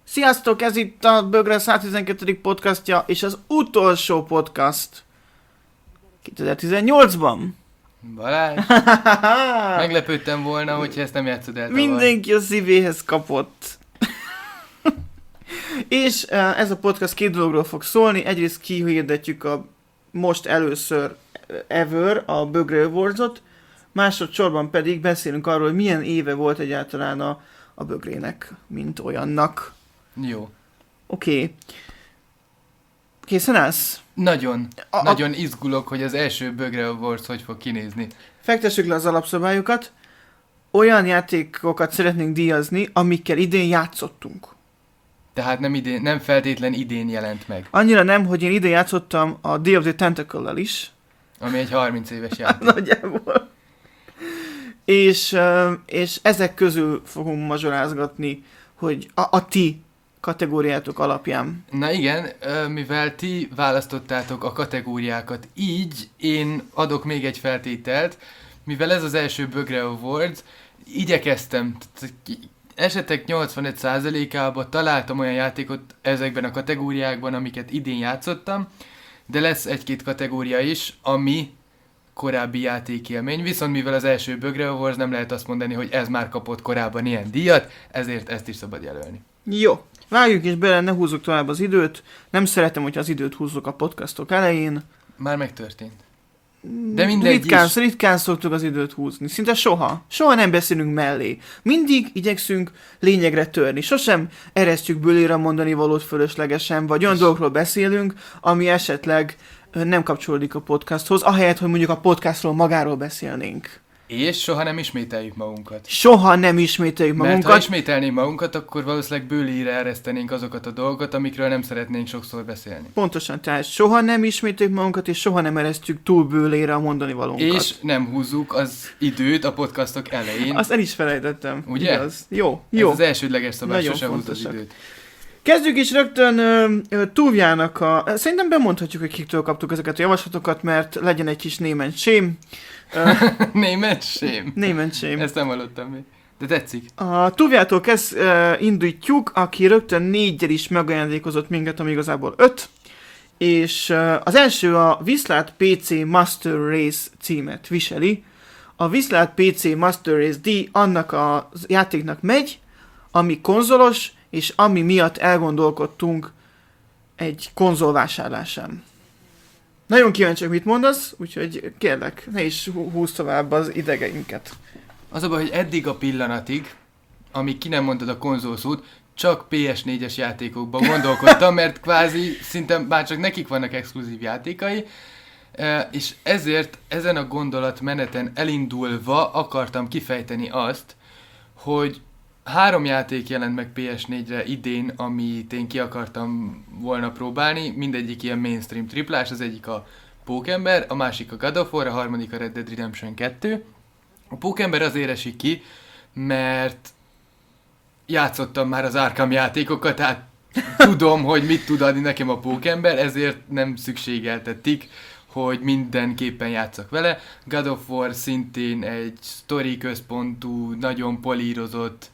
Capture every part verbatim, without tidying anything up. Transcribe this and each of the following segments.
Sziasztok, ez itt a Bögre száztizenkettedik podcastja, és az utolsó podcast kétezer-tizennyolcban. Balázs, meglepődtem volna, hogyha ezt nem játszod el tavaly. Mindenki a szívéhez kapott. És ez a podcast két dologról fog szólni. Egyrészt kihirdetjük a most először ever a Bögre Awards-ot, másodszorban pedig beszélünk arról, hogy milyen éve volt egyáltalán a, a Bögrének, mint olyannak. Jó. Oké. Okay. Készen állsz? Nagyon, a, nagyon izgulok, hogy az első Bögre Awards hogy fog kinézni. Fektessük le az alapszabályokat. Olyan játékokat szeretnénk díjazni, amikkel idén játszottunk. Tehát nem, idén, nem feltétlen idén jelent meg. Annyira nem, hogy én idén játszottam a Day of the Tentacle-lel is. Ami egy harminc éves játék. Nagyjából. És, és ezek közül fogunk mazsolázgatni, hogy a, a ti kategóriátok alapján. Na igen, mivel ti választottátok a kategóriákat, így én adok még egy feltételt, mivel ez az első Bögre Awards, igyekeztem, esetek nyolcvanöt százalékában találtam olyan játékot ezekben a kategóriákban, amiket idén játszottam, de lesz egy-két kategória is, ami korábbi játékélmény, viszont mivel az első Bögre Awards, nem lehet azt mondani, hogy ez már kapott korábban ilyen díjat, ezért ezt is szabad jelölni. Jó, vágjunk is bele, ne húzzuk tovább az időt. Nem szeretem, hogy az időt húzzuk a podcastok elején. Már megtörtént. De mindegy ritkán, is. ritkán szoktuk az időt húzni. Szinte soha. Soha nem beszélünk mellé. Mindig igyekszünk lényegre törni. Sosem eresztjük bőlére mondani valót fölöslegesen, vagy olyan És... dolgokról beszélünk, ami esetleg nem kapcsolódik a podcasthoz, ahelyett, hogy mondjuk a podcastról magáról beszélnénk. És soha nem ismételjük magunkat. Soha nem ismételjük magunkat. Mert ha ismételnénk magunkat, akkor valószínűleg bőlére eresztenénk azokat a dolgokat, amikről nem szeretnénk sokszor beszélni. Pontosan, tehát soha nem ismételjük magunkat, és soha nem eresztjük túl bőlére a mondani valónkat. És nem húzzuk az időt a podcastok elején. Azt el is felejtettem. Ugye? Igaz. Jó, jó. Ez az elsődleges szabály, Nagyon sose húzd az fontosak. időt. Kezdjük is rögtön uh, Túvjának a... Szerintem bemondhatjuk, hogy kiktől kaptuk ezeket a javaslatokat, mert legyen egy kis name and shame. Uh, Name and shame. Name and shame. Ezt nem hallottam még. De tetszik. A Túvjától kezd uh, indítjuk, aki rögtön néggyel is megajándékozott minket, ami igazából öt. És uh, az első a Viszlát pé cé Master Race címet viseli. A Viszlát pé cé Master Race díj annak a játéknak megy, ami konzolos, és ami miatt elgondolkodtunk egy konzolvásárlásán. Nagyon kíváncsiak, mit mondasz, úgyhogy kérlek, ne is húzz tovább az idegeinket. Az a baj, hogy eddig a pillanatig, amíg ki nem mondtad a konzolszót, csak pé es négyes játékokban gondolkodtam, mert kvázi szinte már csak nekik vannak exkluzív játékai, és ezért ezen a gondolatmeneten elindulva akartam kifejteni azt, hogy három játék jelent meg pé es négyre idén, amit én ki akartam volna próbálni, mindegyik ilyen mainstream triplás, az egyik a Pókember, a másik a God of War, a harmadik a Red Dead Redemption kettő. A Pókember azért esik ki, mert játszottam már az Arkham játékokat, tehát tudom, hogy mit tud adni nekem a Pókember, ezért nem szükségeltetik, hogy mindenképpen játszak vele. God of War szintén egy sztori központú, nagyon polírozott,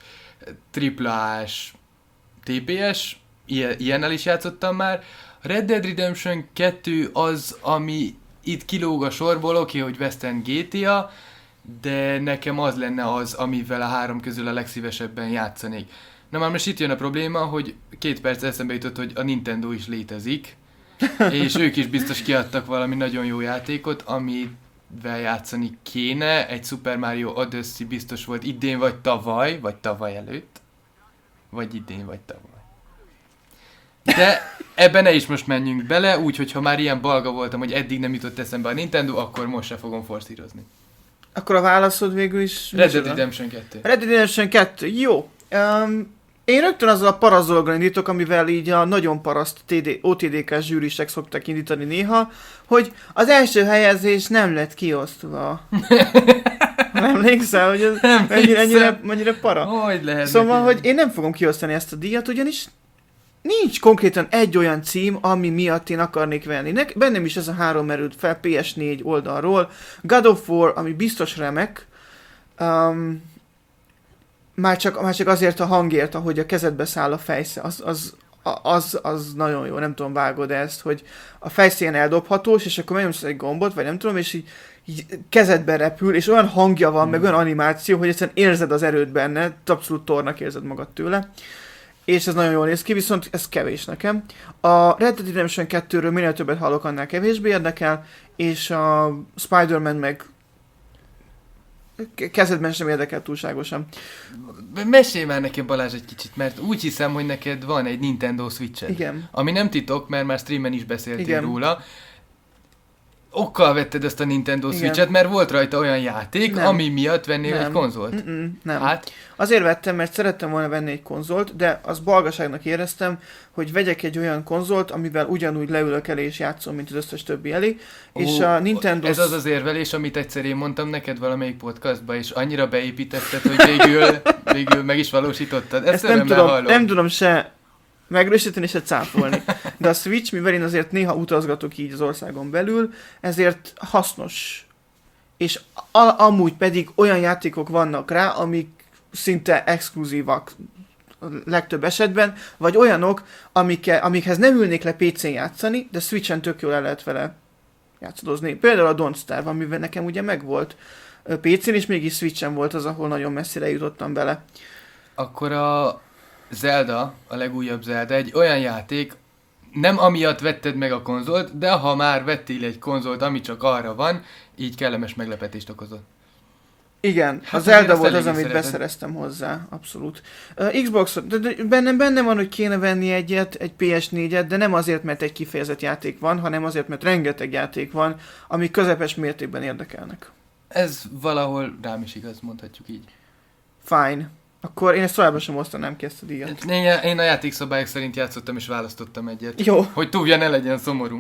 triplás té pé es, ilyen, ilyennel is játszottam már. A Red Dead Redemption kettő az, ami itt kilóg a sorból, oké, okay, hogy Western gé té á, de nekem az lenne az, amivel a három közül a legszívesebben játszanék. Na már most itt jön a probléma, hogy két perc eszembe jutott, hogy a Nintendo is létezik, és ők is biztos kiadtak valami nagyon jó játékot, amivel játszani kéne. Egy Super Mario Odyssey biztos volt idén vagy tavaly, vagy tavaly előtt. Vagy idén vagy tavaly. De ebben ne is most menjünk bele, úgyhogy ha már ilyen balga voltam, hogy eddig nem jutott eszembe a Nintendo, akkor most se fogom forszírozni. Akkor a válaszod végül is... Red Dead Redemption kettő. Red Dead Redemption kettő, jó. Um, én rögtön azzal a paraszt dologra indítok, amivel így a nagyon paraszt té dé, o té dé ká-s zsűrisek szoktak indítani néha, hogy az első helyezés nem lett kiosztva. Nem emlékszel, hogy ez mennyire, ennyire, mennyire para? Hogy lehet Szóval, neki? hogy én nem fogom kiosztani ezt a díjat, ugyanis nincs konkrétan egy olyan cím, ami miatt én akarnék venni. Ne, bennem is ez a három merült fel pé es négy oldalról. God of War, ami biztos remek. Um, már csak, már csak azért a hangért, ahogy a kezedbe száll a fejsze, az, az, az, az nagyon jó, nem tudom, vágod ezt, hogy a fejszén eldobhatós, és akkor megnyomsz egy gombot, vagy nem tudom, és így, így kezedbe repül, és olyan hangja van, mm. meg olyan animáció, hogy egyszerűen érzed az erőt benne, abszolút tornak érzed magad tőle, és ez nagyon jól néz ki, viszont ez kevés nekem. A Red Dead Redemption kettőről minél többet hallok, annál kevésbé érdekel, és a Spider-Man meg kezdetben sem érdekel túlságosan. Mesélj már nekem, Balázs, egy kicsit, mert úgy hiszem, hogy neked van egy Nintendo Switch-ed. Igen. Ami nem titok, mert már streamen is beszéltél Igen. róla. Okkal vetted ezt a Nintendo Igen. Switch-et, mert volt rajta olyan játék, Nem. ami miatt vennél Nem. egy konzolt. Mm-mm, nem. Hát, Azért vettem, mert szerettem volna venni egy konzolt, de az balgaságnak éreztem, hogy vegyek egy olyan konzolt, amivel ugyanúgy leülök elé és játszom, mint az összes többi elé. És ó, a Nintendo... ez az az érvelés, amit egyszer én mondtam neked valamelyik podcastba, és annyira beépítetted, hogy végül, végül meg is valósítottad. Ezt, Ezt nem tudom, nem tudom se megerősíteni, se cáfolni. De a Switch, mivel én azért néha utazgatok így az országon belül, ezért hasznos. És a- amúgy pedig olyan játékok vannak rá, amik szinte exkluzívak a legtöbb esetben, vagy olyanok, amike, amikhez nem ülnék le pé cén játszani, de Switchen tök jól el lehet vele játszadozni. Például a Don't Starve, amivel nekem ugye megvolt pé cén, és mégis Switchen volt az, ahol nagyon messzire jutottam bele. Akkor a Zelda, a legújabb Zelda, egy olyan játék, nem amiatt vetted meg a konzolt, de ha már vettél egy konzolt, ami csak arra van, így kellemes meglepetést okozott. Igen, Hát a azért Zelda azt volt az, eléggé amit szereted. beszereztem hozzá, abszolút. Uh, Xbox, de, de bennem benne van, hogy kéne venni egyet, egy pé es négyet, de nem azért, mert egy kifejezett játék van, hanem azért, mert rengeteg játék van, amik közepes mértékben érdekelnek. Ez valahol rám is igaz, mondhatjuk így. Fine. Akkor én ezt továbbra sem osztanám ki ezt a díjat. Én, én a játékszabályok szerint játszottam és választottam egyet. Jó. Hogy túlja ne legyen szomorú.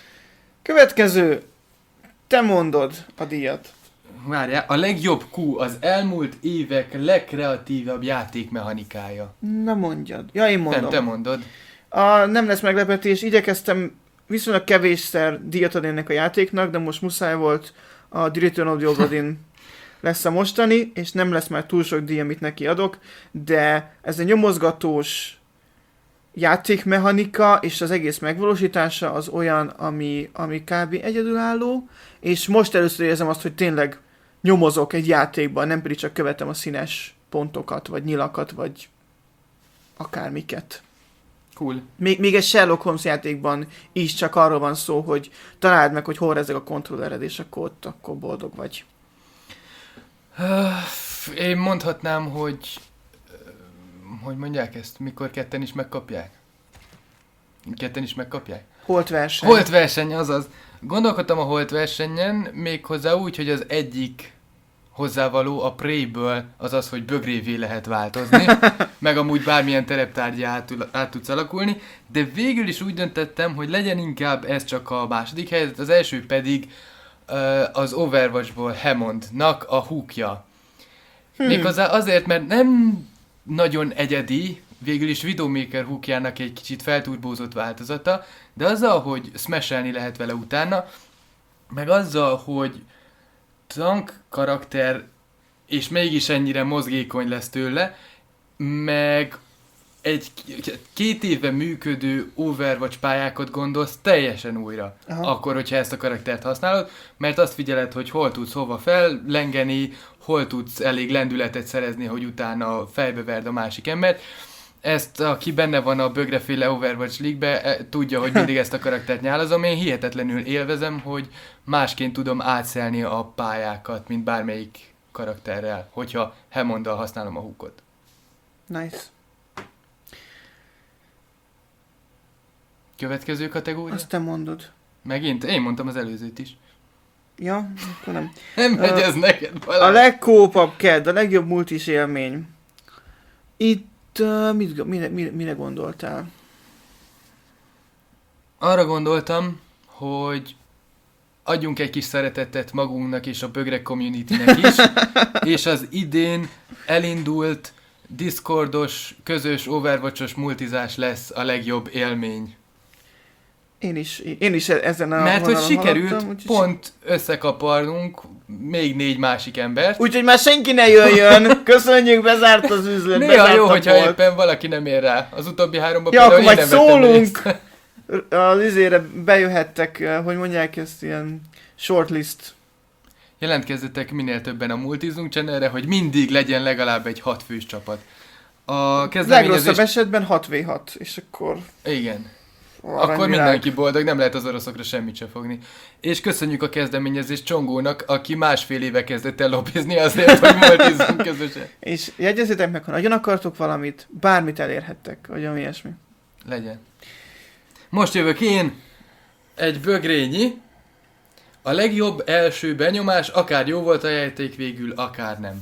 Következő. Te mondod a díjat. Várjál, a legjobb Q az elmúlt évek legkreatívabb játékmechanikája. Na mondjad. Ja, én mondom. Nem, te mondod. A, nem lesz meglepetés, igyekeztem viszonylag kevésszer díjat adni ennek a játéknak, de most muszáj volt, a The Return of the Obra Dinn lesz a mostani, és nem lesz már túl sok díj, amit neki adok, de ez egy nyomozgatós játékmechanika, és az egész megvalósítása az olyan, ami, ami kb. Egyedülálló, és most először érzem azt, hogy tényleg nyomozok egy játékban, nem pedig csak követem a színes pontokat, vagy nyilakat, vagy akármiket. Cool. Még, még egy Sherlock Holmes játékban is csak arról van szó, hogy találd meg, hogy hol rezeg a kontrollered, és akkor ott akkor boldog vagy. Én mondhatnám, hogy... Hogy mondják ezt? Mikor ketten is megkapják? Ketten is megkapják? Holt verseny. Holt verseny, azaz. Gondolkodtam a Holt versenyen, méghozzá úgy, hogy az egyik hozzávaló a Prey-ből az az, hogy bögrévé lehet változni, meg amúgy bármilyen tereptárgya át, át tudsz alakulni, de végül is úgy döntöttem, hogy legyen inkább ez csak a második helyzet, az első pedig uh, az Overwatchból Hammondnak a hookja. Hmm. Méghozzá azért, mert nem nagyon egyedi, végül is Widowmaker hookjának egy kicsit felturbózott változata, de azzal, hogy smashelni lehet vele utána, meg azzal, hogy tank karakter, és mégis ennyire mozgékony lesz tőle, meg egy két éve működő Overwatch pályákat gondolsz teljesen újra. Aha. Akkor, hogyha ezt a karaktert használod, mert azt figyeled, hogy hol tudsz hova fellengeni, hol tudsz elég lendületet szerezni, hogy utána fejbe verd a másik embert. Ezt, aki benne van a bögreféle Overwatch League-be, tudja, hogy mindig ezt a karaktert nyálazom. Én hihetetlenül élvezem, hogy másként tudom átszelni a pályákat, mint bármelyik karakterrel, hogyha Hammonddal használom a hookot. Nice. Következő kategória? Azt te mondod. Megint? Én mondtam az előzőt is. Ja, akkor nem. Nem megy uh, ez neked valami. A legkópabb ked, a legjobb multis élmény. Itt uh, mit, mire, mire, mire gondoltál? Arra gondoltam, hogy adjunk egy kis szeretetet magunknak és a bögrek communitynek is, és az idén elindult Discordos, közös Overwatchos multizás lesz a legjobb élmény. Én is, én is ezen a Mert hogy sikerült haladtam, úgyhogy... pont összekaparnunk még négy másik embert. Úgyhogy már senki ne jöjjön! Köszönjük, bezárt az üzlet, Néha bezárt jó, a hogyha bolt. éppen valaki nem ér rá. Az utóbbi háromban Ja, például akkor én majd nem vettem szólunk! részt. Az izére bejöhettek, hogy mondják ezt, ilyen shortlist. Jelentkezzetek minél többen a Multizunk channelre, hogy mindig legyen legalább egy hat fős csapat. A kezdeményezés... Legrosszabb esetben hat vé hat, és akkor... Igen. Aranyvilág. Akkor mindenki boldog, nem lehet az oroszokra semmit se fogni. És köszönjük a kezdeményezést Csongónak, aki másfél éve kezdett el lobbizni azért, hogy multizzunk közösen. És jegyezzétek meg, ha nagyon akartok valamit, bármit elérhettek, vagy ami ilyesmi. Legyen. Most jövök én, egy bögrényi. A legjobb első benyomás, akár jó volt a játék végül, akár nem.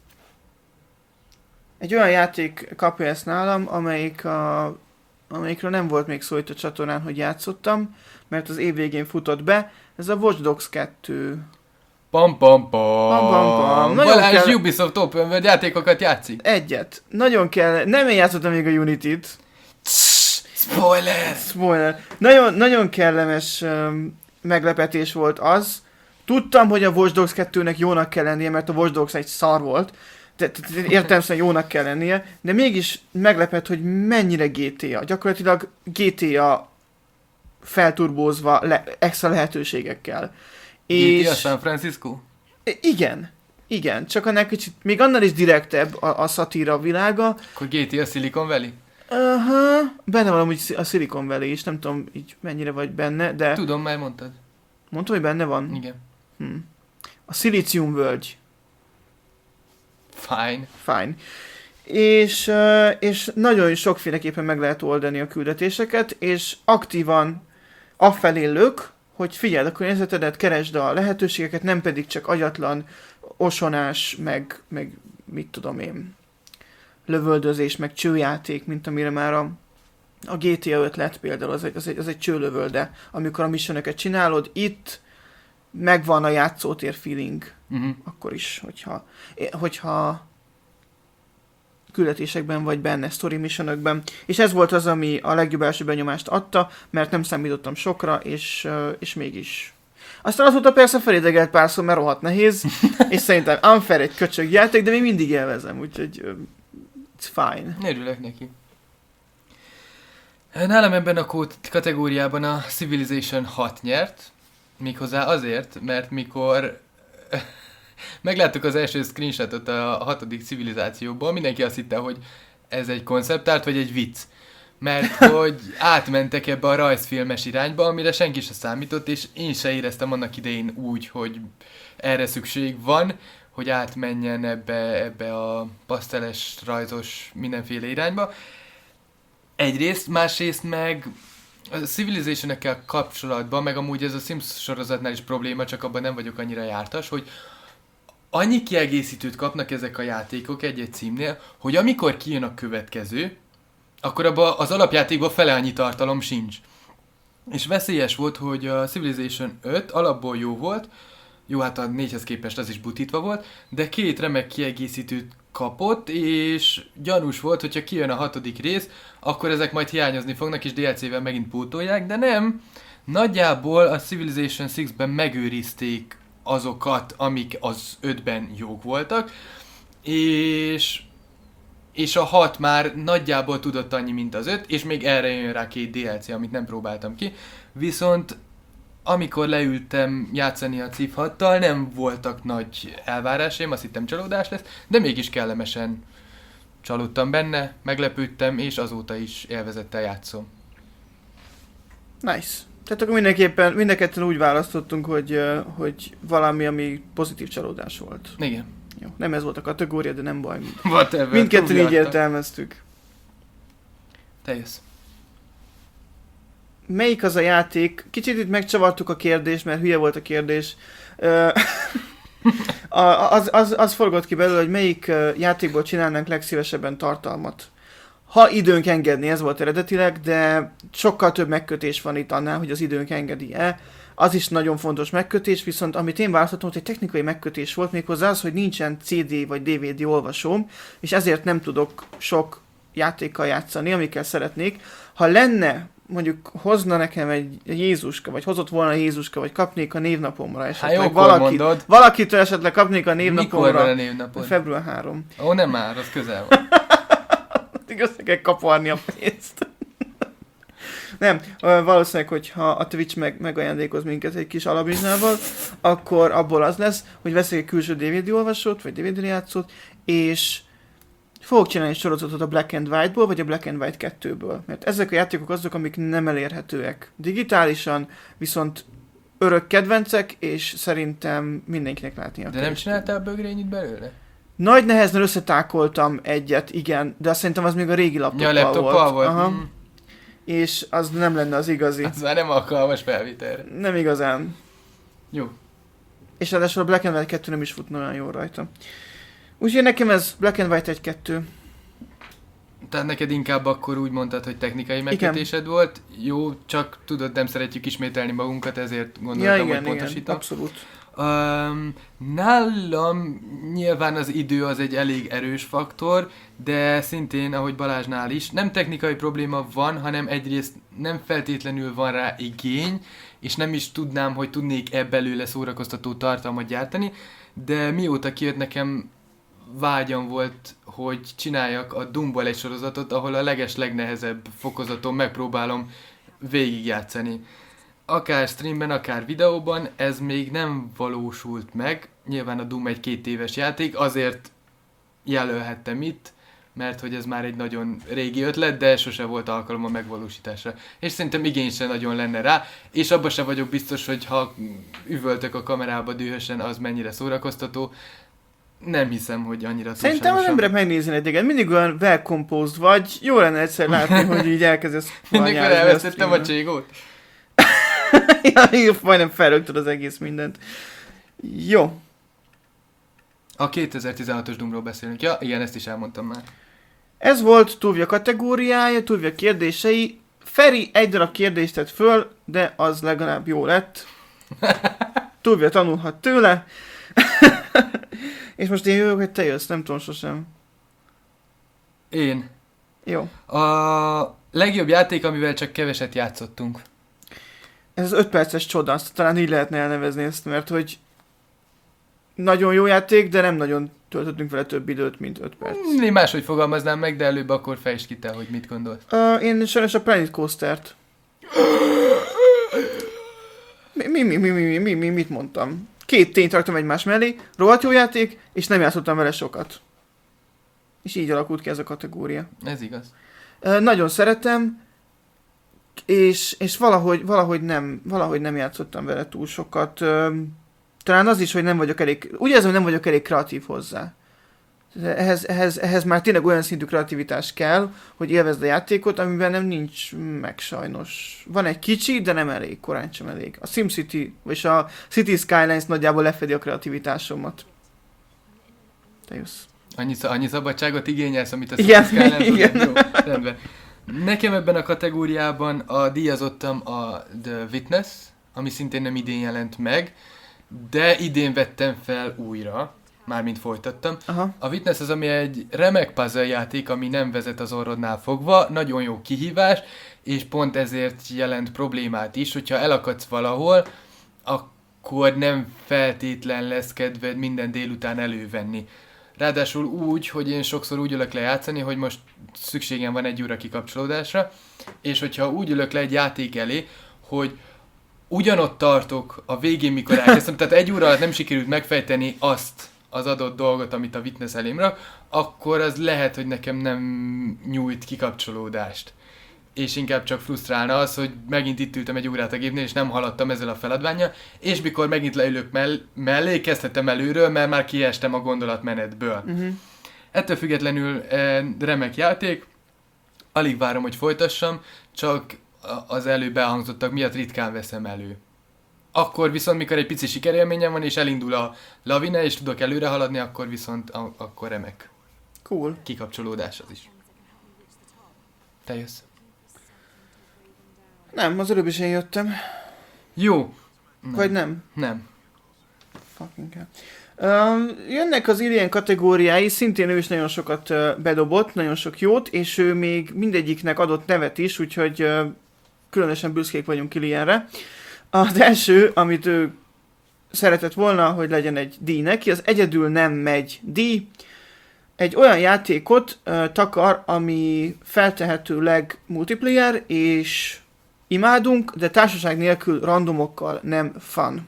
Egy olyan játék kapja ezt nálam, amelyik a, amelyikről nem volt még szó itt a csatornán, hogy játszottam, mert az év végén futott be. Ez a Watch Dogs kettő. Pam pam pam. Pam, pam, pam. Nagyon Balázs kell- Ubisoft Open World játékokat játszik. Egyet. Nagyon kell... Nem én játszottam még a Unity-t. Spoiler! Spoiler. Nagyon, nagyon kellemes um, meglepetés volt az. Tudtam, hogy a Watch Dogs kettőnek jónak kell lennie, mert a Watch Dogs egy szar volt. De, de, de értelemszerűen jónak kell lennie, de mégis meglepett, hogy mennyire gé té á. Gyakorlatilag gé té á felturbózva le, extra lehetőségekkel. gé té á San Francisco? Igen. Igen, csak annál kicsit, még annál is direktebb a, a szatíra világa. Akkor gé té á Silicon Valley? Aha, benne van amúgy a Silicon Valley is, nem tudom így mennyire vagy benne, de... Tudom, már mondtad. Mondtam, hogy benne van? Igen. Hm. A Silicium völgy. Fine. Fine. És, uh, és nagyon sokféleképpen meg lehet oldani a küldetéseket, és aktívan afelé lök, hogy figyeld a környezetedet, keresd a lehetőségeket, nem pedig csak agyatlan osonás, meg, meg mit tudom én, lövöldözés, meg csőjáték, mint amire már a, a gé té á öt lett például, az egy, az egy, az egy csőlövölde, amikor a missionöket csinálod, itt megvan a játszótér feeling, Uh-huh. akkor is, hogyha, hogyha küldetésekben vagy benne, story missionökben. És ez volt az, ami a legjobb első benyomást adta, mert nem számítottam sokra, és, és mégis. Aztán azóta persze felidegelt párszor, mert rohadt nehéz, és szerintem unfair egy köcsög játék, de még mindig élvezem, úgyhogy uh, it's fine. Örülök neki. Nálam ebben a kód kategóriában a Civilization hat nyert, méghozzá azért, mert mikor megláttuk az első screenshotot a hatodik civilizációból, mindenki azt hitte, hogy ez egy konceptárt, vagy egy vicc. Mert hogy átmentek ebbe a rajzfilmes irányba, amire senki se számított, és én se éreztem annak idején úgy, hogy erre szükség van, hogy átmenjen ebbe, ebbe a paszteles, rajzos, mindenféle irányba. Egyrészt, másrészt meg a Civilization-ekkel kapcsolatban, meg amúgy ez a Sims sorozatnál is probléma, csak abban nem vagyok annyira jártas, hogy annyi kiegészítőt kapnak ezek a játékok egy-egy címnél, hogy amikor kijön a következő, akkor abban az alapjátékban fele annyi tartalom sincs. És veszélyes volt, hogy a Civilization öt alapból jó volt, jó, hát a négyhez képest az is butítva volt, de két remek kiegészítőt kapott, és gyanús volt, hogyha kijön a hatodik rész, akkor ezek majd hiányozni fognak, és dé el cé-vel megint pótolják, de nem. Nagyjából a Civilization hatban megőrizték azokat, amik az ötben jók voltak, és, és a hat már nagyjából tudott annyi, mint az öt, és még erre jön rá két dé el cé, amit nem próbáltam ki. Viszont amikor leültem játszani a Civ hattal, nem voltak nagy elvárásaim, azt hittem csalódás lesz, de mégis kellemesen csalódtam benne, meglepődtem, és azóta is élvezettel játszom. Nice. Tehát akkor mindenképpen, mindenketten úgy választottunk, hogy, hogy valami, ami pozitív csalódás volt. Igen. Jó, nem ez volt a kategória, de nem baj. Whatever. Mindketten így értelmeztük. Te jössz. Melyik az a játék? Kicsit itt megcsavartuk a kérdést, mert hülye volt a kérdés. Ö, a- az, az, az forgott ki belőle, hogy melyik játékból csinálnánk legszívesebben tartalmat. Ha időnk engedni, ez volt eredetileg, de sokkal több megkötés van itt annál, hogy az időnk engedi-e. Az is nagyon fontos megkötés, viszont amit én választottam, hogy egy technikai megkötés volt, méghozzá az, hogy nincsen cé dé vagy dé vé dé olvasóm, és ezért nem tudok sok játékkal játszani, amikkel szeretnék. Ha lenne mondjuk hozna nekem egy Jézuska, vagy hozott volna Jézuska, vagy kapnék a névnapomra esetleg Hát valakit, valakitől esetleg kapnék a névnapomra. Mikor van a névnapod? február harmadika. Ó, nem már, az közel van. Igaz, kell kaparni a pénzt. Nem, valószínűleg, hogyha a Twitch meg, megajándékoz minket egy kis alapizsnával, akkor abból az lesz, hogy veszek egy külső dé vé dé olvasót, vagy dé vé dé játszót, és fogok csinálni egy sorozatot a Black and White-ból, vagy a Black and White kettőből. Mert ezek a játékok azok, amik nem elérhetőek digitálisan, viszont örök kedvencek, és szerintem mindenkinek látnia kell. De nem csináltál bögrényit belőle? Nagy nehezen összetákoltam egyet, igen, de azt szerintem az még a régi laptoppal ja, laptoppal volt. volt. Aha. Mm. És az nem lenne az igazi. Az már nem alkalmas felvételre. Nem igazán. Jó. És ráadásul a Black and White kettő nem is futna olyan jól rajta. Úgyhogy nekem ez Black and White egy kettő. Tehát neked inkább akkor úgy mondtad, hogy technikai megkötésed volt. Jó, csak tudod, nem szeretjük ismételni magunkat, ezért gondoltam, ja, igen, hogy pontosítom. Igen, abszolút. Um, nálam nyilván az idő az egy elég erős faktor, de szintén, ahogy Balázsnál is, nem technikai probléma van, hanem egyrészt nem feltétlenül van rá igény, és nem is tudnám, hogy tudnék-e belőle szórakoztató tartalmat gyártani, de mióta kijött, nekem vágyam volt, hogy csináljak a Doomból egy sorozatot, ahol a leges legnehezebb fokozaton megpróbálom végigjátszani. Akár streamben, akár videóban, ez még nem valósult meg. Nyilván a Doom egy két éves játék, azért jelölhettem itt, mert hogy ez már egy nagyon régi ötlet, de sose volt alkalom a megvalósításra. És szerintem igény sem nagyon lenne rá, és abban sem vagyok biztos, hogy ha üvöltök a kamerába dühösen, az mennyire szórakoztató. Nem hiszem, hogy annyira túlságosan. Szerintem az emberek megnézni téged, mindig olyan well composed vagy, jó lenne egyszer látni, hogy így elkezdesz Mindig elvesztettem a cségót. Ja, majdnem felrögtad az egész mindent. Jó. A kétezer-tizenhatos Doomról beszélünk. Ja, igen, ezt is elmondtam már. Ez volt Tuvia kategóriája, Tuvia kérdései. Feri egy darab kérdést tett föl, de az legalább jó lett. Tuvia tanulhat tőle. És most én jövök, hogy te jössz, nem tudom sosem. Én. Jó. A legjobb játék, amivel csak keveset játszottunk. Ez az öt perces csoda, azt talán így lehetne elnevezni ezt, mert hogy nagyon jó játék, de nem nagyon töltöttünk vele több időt, mint öt perc. Én máshogy fogalmaznám meg, de előbb akkor fejtsd ki te, hogy mit gondolsz. Uh, én sajnos a Planet Coaster-t. Mi, mi, mi, mi, mi, mi, mi, mit mondtam? Két tényt raktam egymás mellé, rohadt jó játék, és nem játszottam vele sokat. És így alakult ki ez a kategória. Ez igaz. Uh, nagyon szeretem, és, és valahogy, valahogy, nem, valahogy nem játszottam vele túl sokat. Uh, talán az is, hogy nem vagyok elég, úgy érzem, hogy nem vagyok elég kreatív hozzá. Ehhez, ehhez, ehhez már tényleg olyan szintű kreativitás kell, hogy élvezd a játékot, amiben nem nincs meg sajnos. Van egy kicsi, de nem elég, korán sem elég. A SimCity, vagy a City Skylines nagyjából lefedi a kreativitásomat. Te jössz. Annyi, annyi szabadságot igényelsz, amit a igen, City Skylines igen. Jó, rendben. Nekem ebben a kategóriában a díjazottam a The Witness, ami szintén nem idén jelent meg, de idén vettem fel újra, mármint folytattam. Aha. A Witness az, ami egy remek puzzle játék, ami nem vezet az orrodnál fogva, nagyon jó kihívás, és pont ezért jelent problémát is, hogyha elakadsz valahol, akkor nem feltétlen lesz kedved minden délután elővenni. Ráadásul úgy, hogy én sokszor úgy ülök le játszani, hogy most szükségem van egy óra kikapcsolódásra, és hogyha úgy ülök le egy játék elé, hogy ugyanott tartok a végén, mikor elkezdtem, tehát egy óra alatt nem sikerült megfejteni azt az adott dolgot, amit a Witness elém rak, akkor az lehet, hogy nekem nem nyújt kikapcsolódást. És inkább csak frusztrálna az, hogy megint itt ültem egy órát a gépnél, és nem haladtam ezzel a feladvánnyal, és mikor megint leülök mell- mellé, kezdhetem előről, mert már kiestem a gondolatmenetből. Uh-huh. Ettől függetlenül eh, remek játék, alig várom, hogy folytassam, csak az előbb elhangzottak miatt ritkán veszem elő. Akkor viszont, mikor egy pici sikerélményem van, és elindul a lavina, és tudok előre haladni, akkor viszont a- akkor remek. Cool. Kikapcsolódás az is. Te jössz. Nem, az előbb is én jöttem. Jó. Nem. Vagy nem? Nem. Fucking hell. Uh, jönnek az Alien kategóriái, szintén ő is nagyon sokat uh, bedobott, nagyon sok jót, és ő még mindegyiknek adott nevet is, úgyhogy uh, különösen büszkék vagyunk Kilianre. Az első, amit ő szeretett volna, hogy legyen egy díj neki, az egyedül nem megy díj. Egy olyan játékot uh, takar, ami feltehetőleg multiplayer, és imádunk, de társaság nélkül randomokkal nem fun.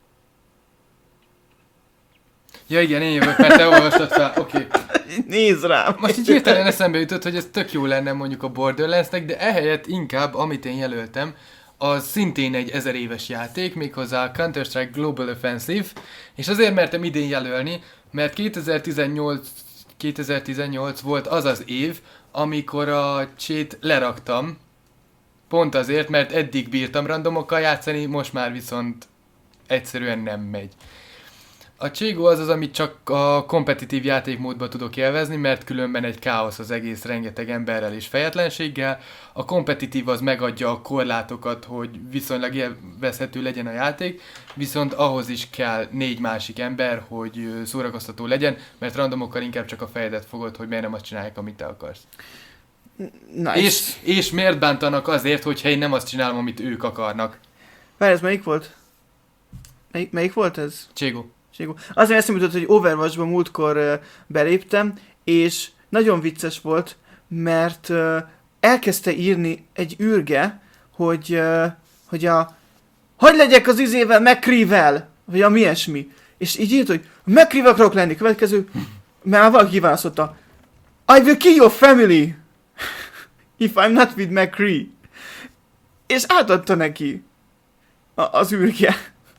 Ja igen, én jövök, mert te olvastad fel. Oké. Okay. Nézd rám! Most így hirtelen eszembe jutott, hogy ez tök jó lenne mondjuk a Borderlandsnek, de ehelyett inkább, amit én jelöltem, az szintén egy ezer éves játék, méghozzá a Counter-Strike Global Offensive, és azért mertem idén jelölni, mert kétezer-tizennyolc, kétezer-tizennyolc volt az az év, amikor a csét leraktam, pont azért, mert eddig bírtam randomokkal játszani, most már viszont egyszerűen nem megy. A Cségó az az, amit csak a kompetitív játékmódban tudok élvezni, mert különben egy káosz az egész rengeteg emberrel és fejetlenséggel. A kompetitív az megadja a korlátokat, hogy viszonylag élvezhető legyen a játék, viszont ahhoz is kell négy másik ember, hogy szórakoztató legyen, mert randomokkal inkább csak a fejedet fogod, hogy miért nem azt csinálják, amit te akarsz. Nice. És, és miért bántanak azért, hogyha én nem azt csinálom, amit ők akarnak. Várj, ez melyik volt? Melyik, melyik volt ez? Cségó. Azért eszembe jutott, hogy Overwatchba múltkor uh, beléptem, és nagyon vicces volt, mert uh, elkezdte írni egy űrge, hogy, uh, hogy a hogy legyek az izével, McCree-vel, vagy ami ilyesmi. És így írt, hogy McCree-vel akarok lenni, következő, mert valaki kiválasztotta. I will kill your family if I'm not with McCree. És átadta neki a, az űrge.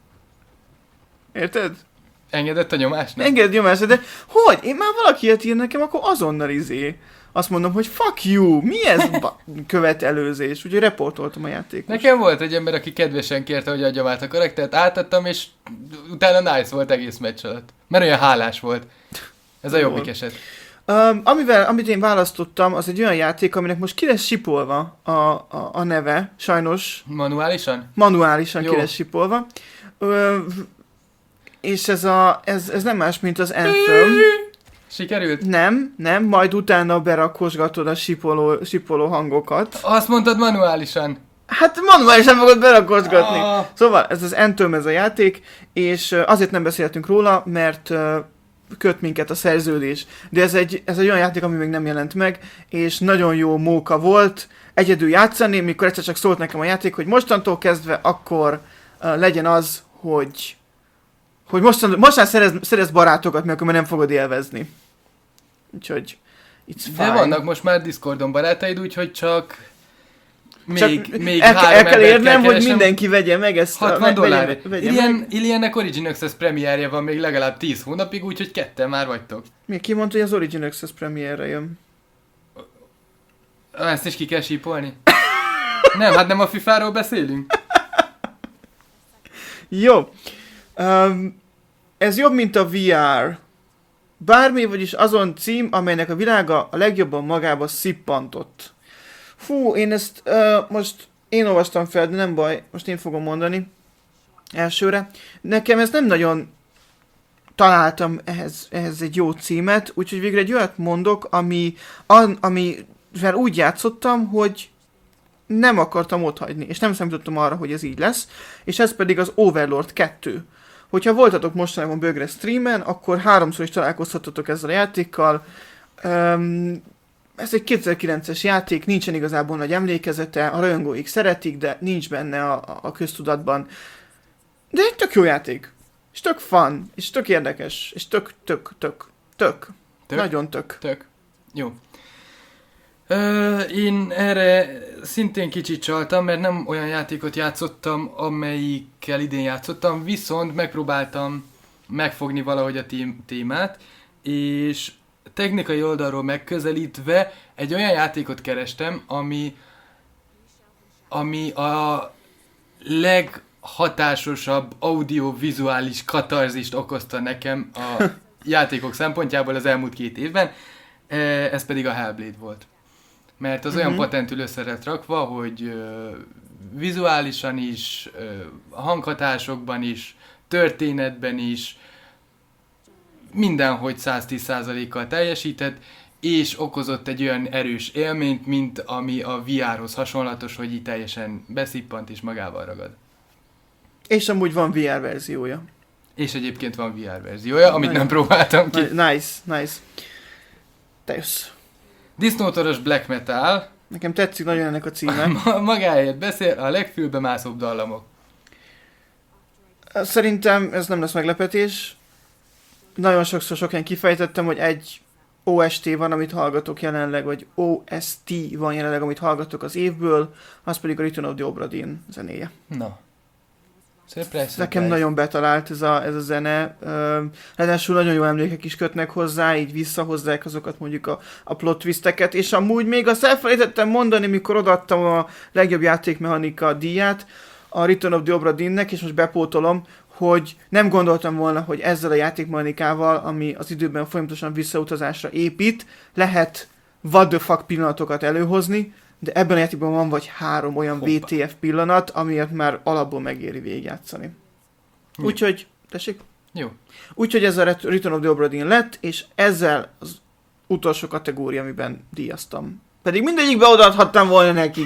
Érted? Engedett a nyomásnak? Engedett nyomásnak, de hogy? Én már valaki ilyet ír nekem, akkor azonnal izé. Azt mondom, hogy fuck you, mi ez ba- követelőzés? Úgyhogy reportoltam a játékot. Nekem volt egy ember, aki kedvesen kérte, hogy adjam át a karaktert, átadtam, és utána nice volt egész meccs alatt. Mert olyan hálás volt. Ez a jobbik eset. Um, amivel, amit én választottam, az egy olyan játék, aminek most ki lesz sipolva a, a, a neve, sajnos. Manuálisan? Manuálisan Jó. ki lesz sipolva. Ö, és ez, a, ez, ez nem más, mint az Anthem. Sikerült? Nem, nem, majd utána berakosgatod a sipoló, sipoló hangokat. Azt mondtad manuálisan. Hát manuálisan fogod berakosgatni. Ah. Szóval ez az Anthem, ez a játék, és azért nem beszéltünk róla, mert köt minket a szerződés. De ez egy, ez egy olyan játék, ami még nem jelent meg, és nagyon jó móka volt egyedül játszani, mikor egyszer csak szólt nekem a játék, hogy mostantól kezdve akkor uh, legyen az, hogy hogy mostan, mostan szerez, szerez barátokat, mert akkor már nem fogod élvezni. Úgyhogy it's fine. De vannak most már Discordon barátaid, úgyhogy csak még, csak még el, három el kell embert érnem, hogy keresem. mindenki vegye meg ezt. hatvan dollár. Ilyen, Iliennek Origin Access premierje van még legalább tíz hónapig, úgyhogy ketten már vagytok. Mi, ki mondta, hogy az Origin Access premierre jön? Ezt is ki kell sípolni? Nem, hát nem a fifáról beszélünk. Jó. Um, ez jobb, mint a vé er. Bármi, vagyis azon cím, amelynek a világa a legjobban magába szippantott. Fú, én ezt uh, most én olvastam fel, de nem baj, most én fogom mondani elsőre. Nekem ez nem nagyon találtam ehhez, ehhez egy jó címet, úgyhogy végre egy olyat mondok, ami, an, amivel úgy játszottam, hogy nem akartam otthagyni, és nem számítottam arra, hogy ez így lesz, és ez pedig az Overlord kettő. Hogyha voltatok mostanában bögre streamen, akkor háromszor is találkozhatatok ezzel a játékkal. Um, ez egy kétezer-kilences játék, nincsen igazából nagy emlékezete, a rajongóik szeretik, de nincs benne a, a köztudatban. De egy tök jó játék. És tök fun, és tök érdekes, és tök, tök, tök, tök. Tök? Nagyon tök. Tök. Jó. Ö, én erre szintén kicsit csaltam, mert nem olyan játékot játszottam, amelyikkel idén játszottam, viszont megpróbáltam megfogni valahogy a tím- témát, és technikai oldalról megközelítve egy olyan játékot kerestem, ami, ami a leghatásosabb audiovizuális katarzist okozta nekem a játékok szempontjából az elmúlt két évben, ez pedig a Hellblade volt. Mert az olyan uh-huh. patentül össze lett rakva, hogy ö, vizuálisan is, ö, hanghatásokban is, történetben is, mindenhogy száz tíz százalékkal teljesített, és okozott egy olyan erős élményt, mint ami a vé er-hoz hasonlatos, hogy így teljesen beszippant és magával ragad. És amúgy van vé er verziója. És egyébként van vé er verziója, amit Nagyon. nem próbáltam ki. Nice, nice. Te jössz. Disznótoros black metal, Nekem tetszik nagyon ennek a címe. ma- magáért beszél, a legfülbemászóbb dallamok. Szerintem ez nem lesz meglepetés. Nagyon sokszor sokan kifejtettem, hogy egy o es té van, amit hallgatok jelenleg, vagy o es té van jelenleg, amit hallgatok az évből, az pedig a Return of the Obra Dinn zenéje. Na. Surprise, Ez nekem surprise. nagyon betalált ez a, ez a zene. Ö, Ráadásul nagyon jó emlékek is kötnek hozzá, így visszahozzák azokat mondjuk a, a plot twisteket, és amúgy még azt elfelejtettem mondani, mikor odaadtam a legjobb játékmechanika díját a Return of the Obra Dinnnek, és most bepótolom, hogy nem gondoltam volna, hogy ezzel a játékmechanikával, ami az időben folyamatosan visszautazásra épít, lehet what the fuck pillanatokat előhozni, de ebben a játékban van vagy három olyan Hoppá. vé té ef pillanat, amiért már alapból megéri végigjátszani. Jó. Úgyhogy, tessék? Jó. Úgyhogy ez a Ret- Return of the Obra Dinn lett, és ezzel az utolsó kategória, amiben díjaztam. Pedig mindegyikbe odaadhattam volna nekik.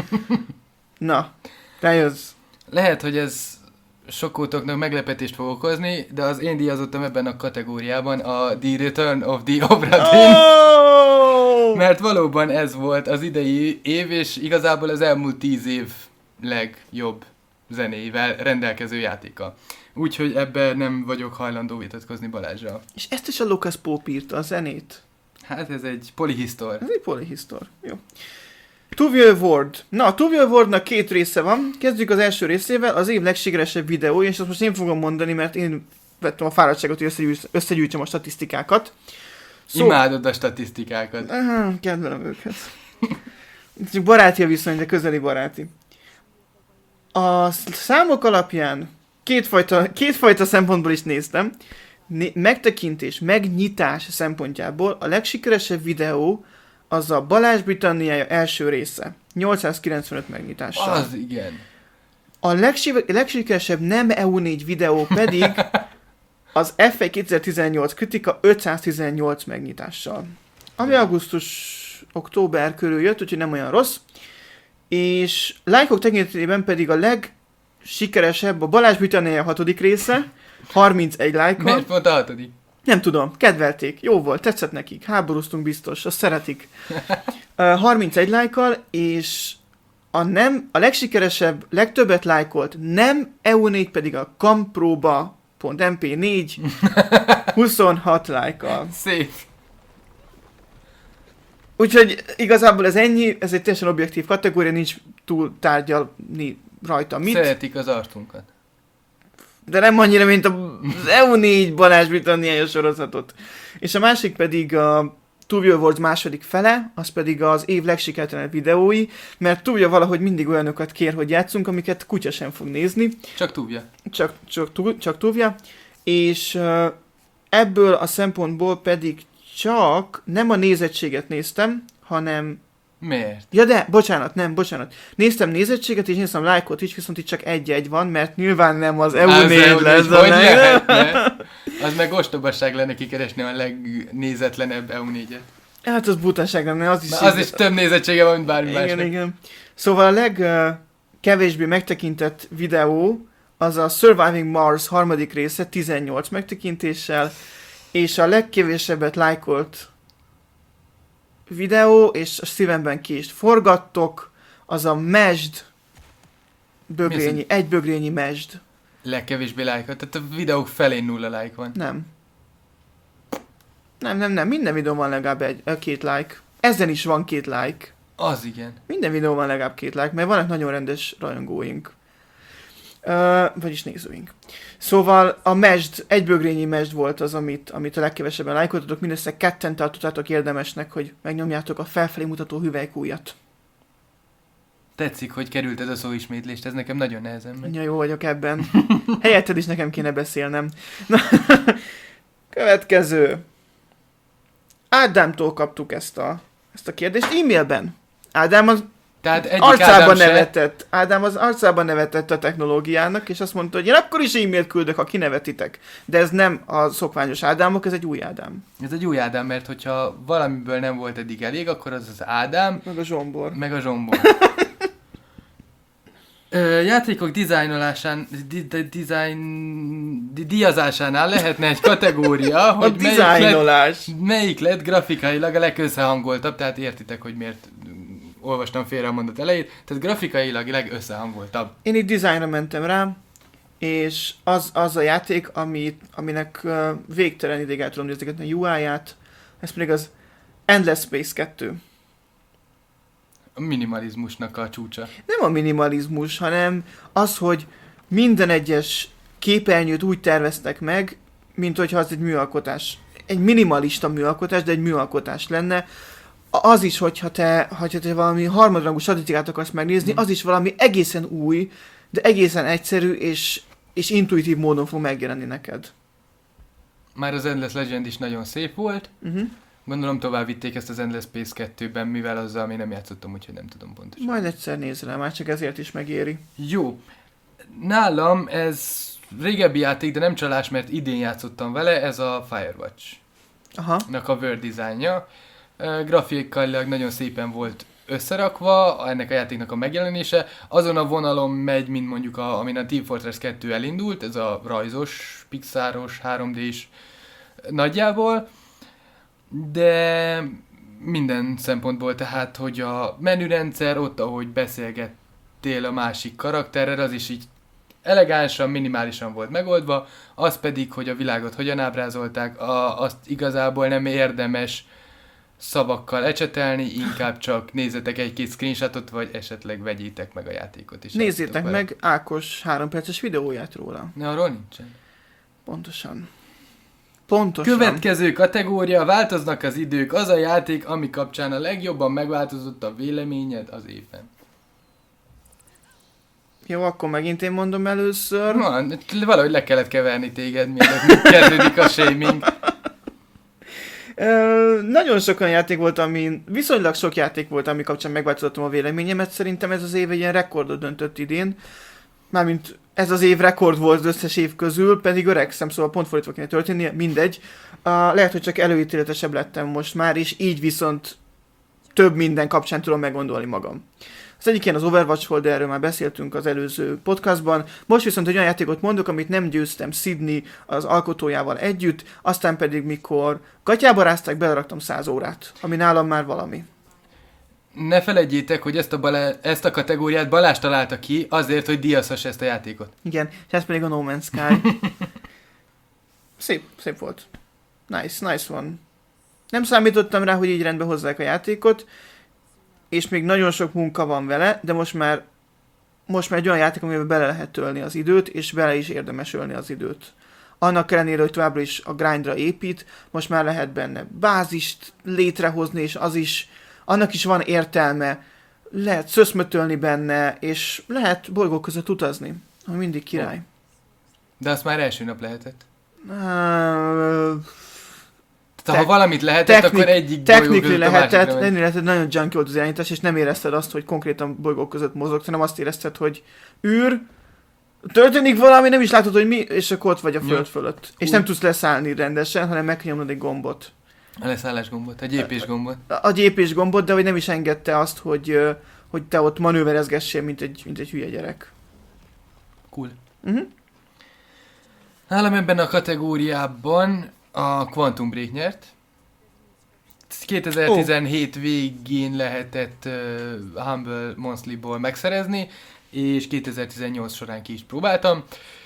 Na, te jössz. Lehet, hogy ez sokótoknak meglepetést fog okozni, de az én díjazottam ebben a kategóriában a The Return of the Obra Dinn. Oh! Mert valóban ez volt az idei év, és igazából az elmúlt tíz év legjobb zenéivel rendelkező játéka. Úgyhogy ebben nem vagyok hajlandó vitatkozni Balázsral. És ezt is a Lucas Pope írta, a zenét. Hát ez egy polihisztor. Ez egy polyhistor. Jó. Tuviel Ward. Na, a Tuviel Wardnak két része van. Kezdjük az első részével, az év legsikeresebb videó, és azt most én fogom mondani, mert én vettem a fáradtságot, hogy összegyűjts- összegyűjtsem a statisztikákat. Szó... Imádod a statisztikákat. Aha, kedvelem őket. Csak baráti a viszony, de közeli baráti. A számok alapján kétfajta, kétfajta szempontból is néztem. Né- megtekintés, megnyitás szempontjából a legsikeresebb videó az a Balázs Britanniája első része. nyolcszázkilencvenöt megnyitással. Az igen. A legsi- legsikeresebb nem é u négy videó pedig az ef egy kétezer-tizennyolc kritika ötszáztizennyolc megnyitással. Ami augusztus-október körül jött, úgyhogy nem olyan rossz. És lájkok tekintetében pedig a legsikeresebb a Balázs Britanniája hatodik része, harmincegy lájkkal. Miért pont a hatodik? Nem tudom, kedvelték, jó volt, tetszett nekik, háborúztunk biztos, azt szeretik. Uh, harmincegy lájkkal, és a, nem, a legsikeresebb, legtöbbet lájkolt nem é u négy pedig a kamproba pont em pé négy huszonhat lájkkal. Szép. Úgyhogy igazából ez ennyi, ez egy teljesen objektív kategória, nincs túl tárgyalni rajta mit. Szeretik az arcunkat. De nem annyira, mint az é u négy Balázs Britanniája sorozatot. És a másik pedig a Tuviel Ward második fele, az pedig az év legsikertelenebb videói, mert Tuvia valahogy mindig olyanokat kér, hogy játszunk, amiket kutya sem fog nézni. Csak Tuvia. Csak, csak, tu- csak Tuvia. És uh, ebből a szempontból pedig csak nem a nézettséget néztem, hanem... Miért? Ja de, bocsánat, nem, bocsánat. Néztem nézettséget, és néztem lájkot is, viszont itt csak egy-egy van, mert nyilván nem az é u négy lesz. Hogy lehetne? Az meg ostobasság lenne kikeresni a legnézetlenebb é u négyet. Hát az butaság lenne, az is... Az is több nézettsége van, mint bármi Igen, másnak. igen. Szóval a legkevésbé megtekintett videó az a Surviving Mars harmadik része, tizennyolc megtekintéssel, és a legkevésebbet lájkolt videó, és a szívemben ki is forgattok, az a mesd bögrényi, egy bögrényi mesd. Legkevésbé lájkot, tehát a videók felén nulla lájk van. Nem. Nem, nem, nem, minden videón van legalább egy, két like. Ezen is van két like. Az igen. Minden videón van legalább két like, mert vannak nagyon rendes rajongóink. Uh, vagyis nézőink. Szóval a mesd, egy bögrényi mesd volt az, amit, amit a legkevesebben lájkoltatok, mindössze ketten tartottátok érdemesnek, hogy megnyomjátok a felfelé mutató hüvelykújat. Tetszik, hogy került ez a szóismétlést, ez nekem nagyon nehezen megy. Ja, jó vagyok ebben. Helyetted is nekem kéne beszélnem. Na, következő. Ádámtól kaptuk ezt a, ezt a kérdést e-mailben. Ádám az Tehát egyik arcában Ádám se... nevetett. Ádám az arcában nevetett a technológiának, és azt mondta, hogy én akkor is e-mailt küldök, ha kinevetitek. De ez nem a szokványos Ádámok, ez egy új Ádám. Ez egy új Ádám, mert hogyha valamiből nem volt eddig elég, akkor az az Ádám, Meg a zsombor. meg a zsombor. Ö, játékok dizájnolásán, di, di, design, di, díjazásánál lehetne egy kategória, hogy a melyik lett, dizájnolás. melyik lett grafikailag a legösszehangoltabb, tehát értitek, hogy miért olvastam félre a mondat elejét, tehát grafikailag legösszehangoltabb. Én itt dizájnra mentem rá, és az, az a játék, ami, aminek uh, végtelen ideig el tudom nézni a u i-ját, ez pedig az Endless Space kettő. A minimalizmusnak a csúcsa. Nem a minimalizmus, hanem az, hogy minden egyes képernyőt úgy terveztek meg, mint hogyha az egy műalkotás. Egy minimalista műalkotás, de egy műalkotás lenne. Az is, hogyha te, hogyha te valami harmadrangú statisztikát akarsz megnézni, az is valami egészen új, de egészen egyszerű és, és intuitív módon fog megjelenni neked. Már az Endless Legend is nagyon szép volt. Uh-huh. Gondolom tovább vitték ezt az Endless Space kettőben, mivel azzal még nem játszottam, úgyhogy nem tudom pontosan. Majd egyszer nézz rá, már csak ezért is megéri. Jó. Nálam ez régebbi játék, de nem csalás, mert idén játszottam vele, ez a Firewatch. Aha. Nak a world designja. Grafikailag nagyon szépen volt összerakva, ennek a játéknak a megjelenése. Azon a vonalon megy, mint mondjuk a, amin a Team Fortress kettő elindult, ez a rajzos, pixáros, három dés nagyjából. De minden szempontból, tehát, hogy a menürendszer, ott, ahogy beszélgettél a másik karakterrel, az is így elegánsan, minimálisan volt megoldva, az pedig, hogy a világot hogyan ábrázolták, a, azt igazából nem érdemes szavakkal ecsetelni, inkább csak nézzetek egy-két screenshotot, vagy esetleg vegyétek meg a játékot is. Nézzétek meg Ákos három perces videóját róla. Ne, arról nincsen. Pontosan. Pontosan. Következő kategória, változnak az idők, az a játék, ami kapcsán a legjobban megváltozott a véleményed az évben. Jó, akkor megint én mondom először. Na, valahogy le kellett keverni téged, mielőtt kezdődik a shaming. Ö, nagyon sok olyan játék volt, ami, viszonylag sok játék volt, ami kapcsán megváltoztattam a véleményemet. Szerintem ez az év egy ilyen rekordot döntött idén. Mármint ez az év rekord volt az összes év közül, pedig öregszem, szóval pont fordítva kéne történnie, mindegy. Uh, lehet, hogy csak előítéletesebb lettem most már, és így viszont több minden kapcsán tudom meggondolni magam. Az egyik ilyen az Overwatch volt, de erről már beszéltünk az előző podcastban. Most viszont egy olyan játékot mondok, amit nem győztem Sydney az alkotójával együtt, aztán pedig mikor gatyába rázták, beleraktam száz órát, ami nálam már valami. Ne felejtjétek, hogy ezt a, Balá- ezt a kategóriát Balázs találta ki azért, hogy díjazhass ezt a játékot. Igen, és ez pedig a No Man's Sky. Szép, szép volt. Nice, nice one. Nem számítottam rá, hogy így rendbe hozzák a játékot, és még nagyon sok munka van vele, de most már, most már egy olyan játék, amiben bele lehet tölni az időt, és bele is érdemes ölni az időt. Annak ellenére, hogy továbbra is a grindra épít, most már lehet benne bázist létrehozni, és az is, annak is van értelme. Lehet szöszmötölni benne, és lehet bolygók között utazni, ami mindig király. De azt már első nap lehetett. Uh, Tehát ha valamit lehetett, technik, akkor egyik bolygó között lehetett, a másikra ennél lehetett, nagyon junky volt az irányítás, és nem érezted azt, hogy konkrétan bolygók között mozogsz, hanem azt érezted, hogy űr, történik valami, nem is látod, hogy mi, és akkor ott vagy a föld fölött. És nem tudsz leszállni rendesen, hanem meg kell nyomnod egy gombot. A leszállás gombot, a gyépés gombot. A gyépés gombot, de hogy nem is engedte azt, hogy, hogy te ott manőverezgessél, mint egy, mint egy hülye gyerek. Cool. Uh-huh. Nálam ebben a kategóriában a Quantum Break nyert. kétezer-tizenhét oh. végén lehetett uh, Humble Monthly-ból megszerezni, és kétezer-tizennyolc során ki is próbáltam.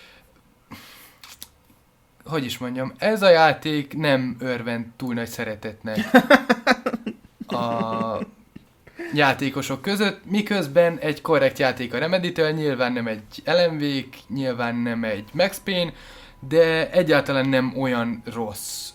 Hogy is mondjam, ez a játék nem örvend túl nagy szeretetnek a játékosok között, miközben egy korrekt játék a Remedy-től, nyilván nem egy el em vé-k, nyilván nem egy Max Payne, de egyáltalán nem olyan rossz,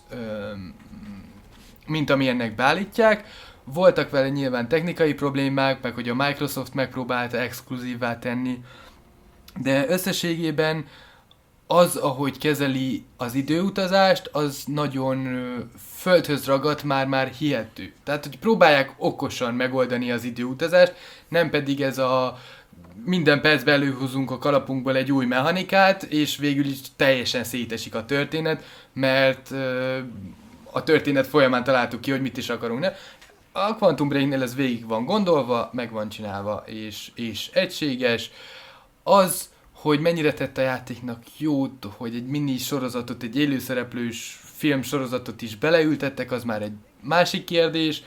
mint amilyennek beállítják. Voltak vele nyilván technikai problémák, meg hogy a Microsoft megpróbálta exkluzívvá tenni, de összességében az, ahogy kezeli az időutazást, az nagyon ö, földhöz ragadt, már-már hihető. Tehát, hogy próbálják okosan megoldani az időutazást, nem pedig ez a minden percben előhozunk a kalapunkból egy új mechanikát, és végül is teljesen szétesik a történet, mert ö, a történet folyamán találtuk ki, hogy mit is akarunk. Ne? A Quantum Breaknél ez végig van gondolva, meg van csinálva, és, és egységes. Az, hogy mennyire tett a játéknak jót, hogy egy mini sorozatot, egy élőszereplős film sorozatot is beleültettek, az már egy másik kérdés.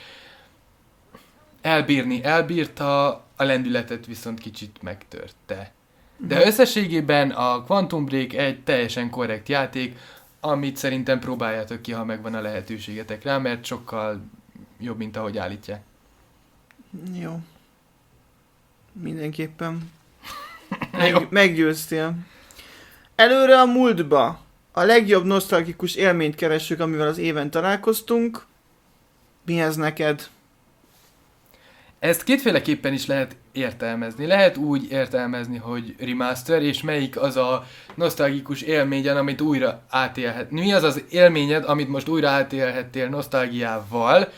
Elbírni elbírta, a lendületet viszont kicsit megtörte. De összességében a Quantum Break egy teljesen korrekt játék, amit szerintem próbáljátok ki, ha megvan a lehetőségetek rá, mert sokkal jobb, mint ahogy állítják. Jó. Mindenképpen. Meg, meggyőztél. Előre a múltba. A legjobb nosztalgikus élményt keressük, amivel az éven találkoztunk. Mi ez neked? Ezt kétféleképpen is lehet értelmezni. Lehet úgy értelmezni, hogy remaster, és melyik az a nosztalgikus élményed, amit újra átélhet. Mi az az élményed, amit most újra átélhettél nosztalgiával,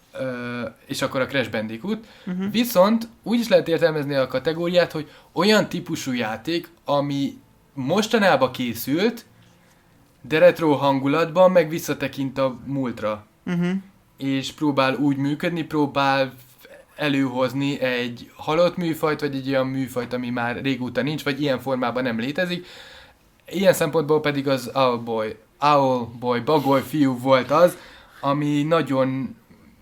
és akkor a Crash Bandicoot. Uh-huh. Viszont úgy is lehet értelmezni a kategóriát, hogy olyan típusú játék, ami mostanában készült, de retro hangulatban, meg visszatekint a múltra. Uh-huh. És próbál úgy működni, próbál előhozni egy halott műfajt, vagy egy olyan műfajt, ami már régóta nincs, vagy ilyen formában nem létezik. Ilyen szempontból pedig az Owlboy, Owlboy, Bagoly fiú volt az, ami nagyon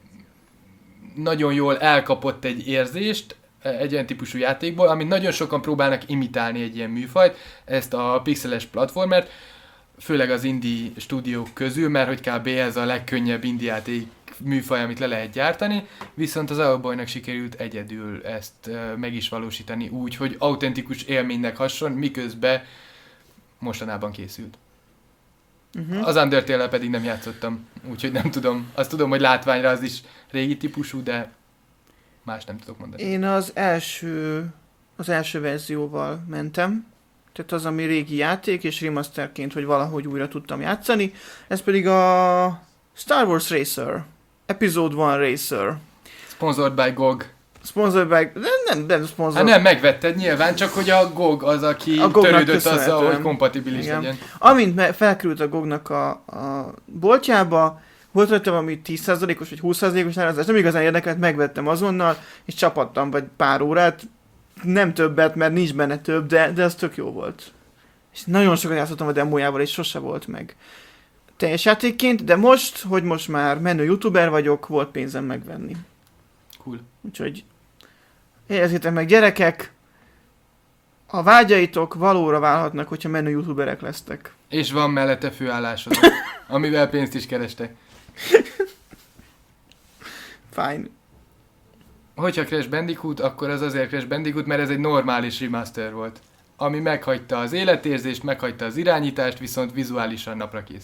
nagyon jól elkapott egy érzést egy olyan típusú játékból, amit nagyon sokan próbálnak imitálni egy ilyen műfajt, ezt a pixeles platformert, főleg az indie stúdiók közül, mert hogy kb. Ez a legkönnyebb indie játék műfaj, amit le lehet gyártani, viszont az Owlboynak sikerült egyedül ezt meg is valósítani úgy, hogy autentikus élménynek hasson, miközben mostanában készült. Uh-huh. Az Undertale-el pedig nem játszottam, úgyhogy nem tudom. Azt tudom, hogy látványra az is régi típusú, de más nem tudok mondani. Én az első, az első verzióval mentem, tehát az, ami régi játék, és remasterként, hogy valahogy újra tudtam játszani. Ez pedig a Star Wars Racer, Episode one Racer. Sponsored by G O G. Sponsored by... Nem, nem, nem sponsored. Hát nem, megvetted nyilván, csak hogy a G O G az, aki a törődött azzal, hogy kompatibilis igen. legyen. Amint me- felkerült a G O G-nak a, a boltjába, volt rajta valami tíz százalékos vagy húsz százalékos árazás, nem igazán érdekelt, megvettem azonnal, és csapattam vagy pár órát, nem többet, mert nincs benne több, de, de az tök jó volt. És nagyon sokat játszottam a demójával, és sose volt meg teljes játékként, de most, hogy most már menő youtuber vagyok, volt pénzem megvenni. Cool. Úgyhogy érezzétek meg, gyerekek, a vágyaitok valóra válhatnak, hogyha menő youtuberek lesztek. És van mellette főállásod, amivel pénzt is kerestek. Fine. Hogyha Crash Bandicoot, akkor az azért Crash Bandicoot, mert ez egy normális remaster volt. Ami meghagyta az életérzést, meghagyta az irányítást, viszont vizuálisan napra kész.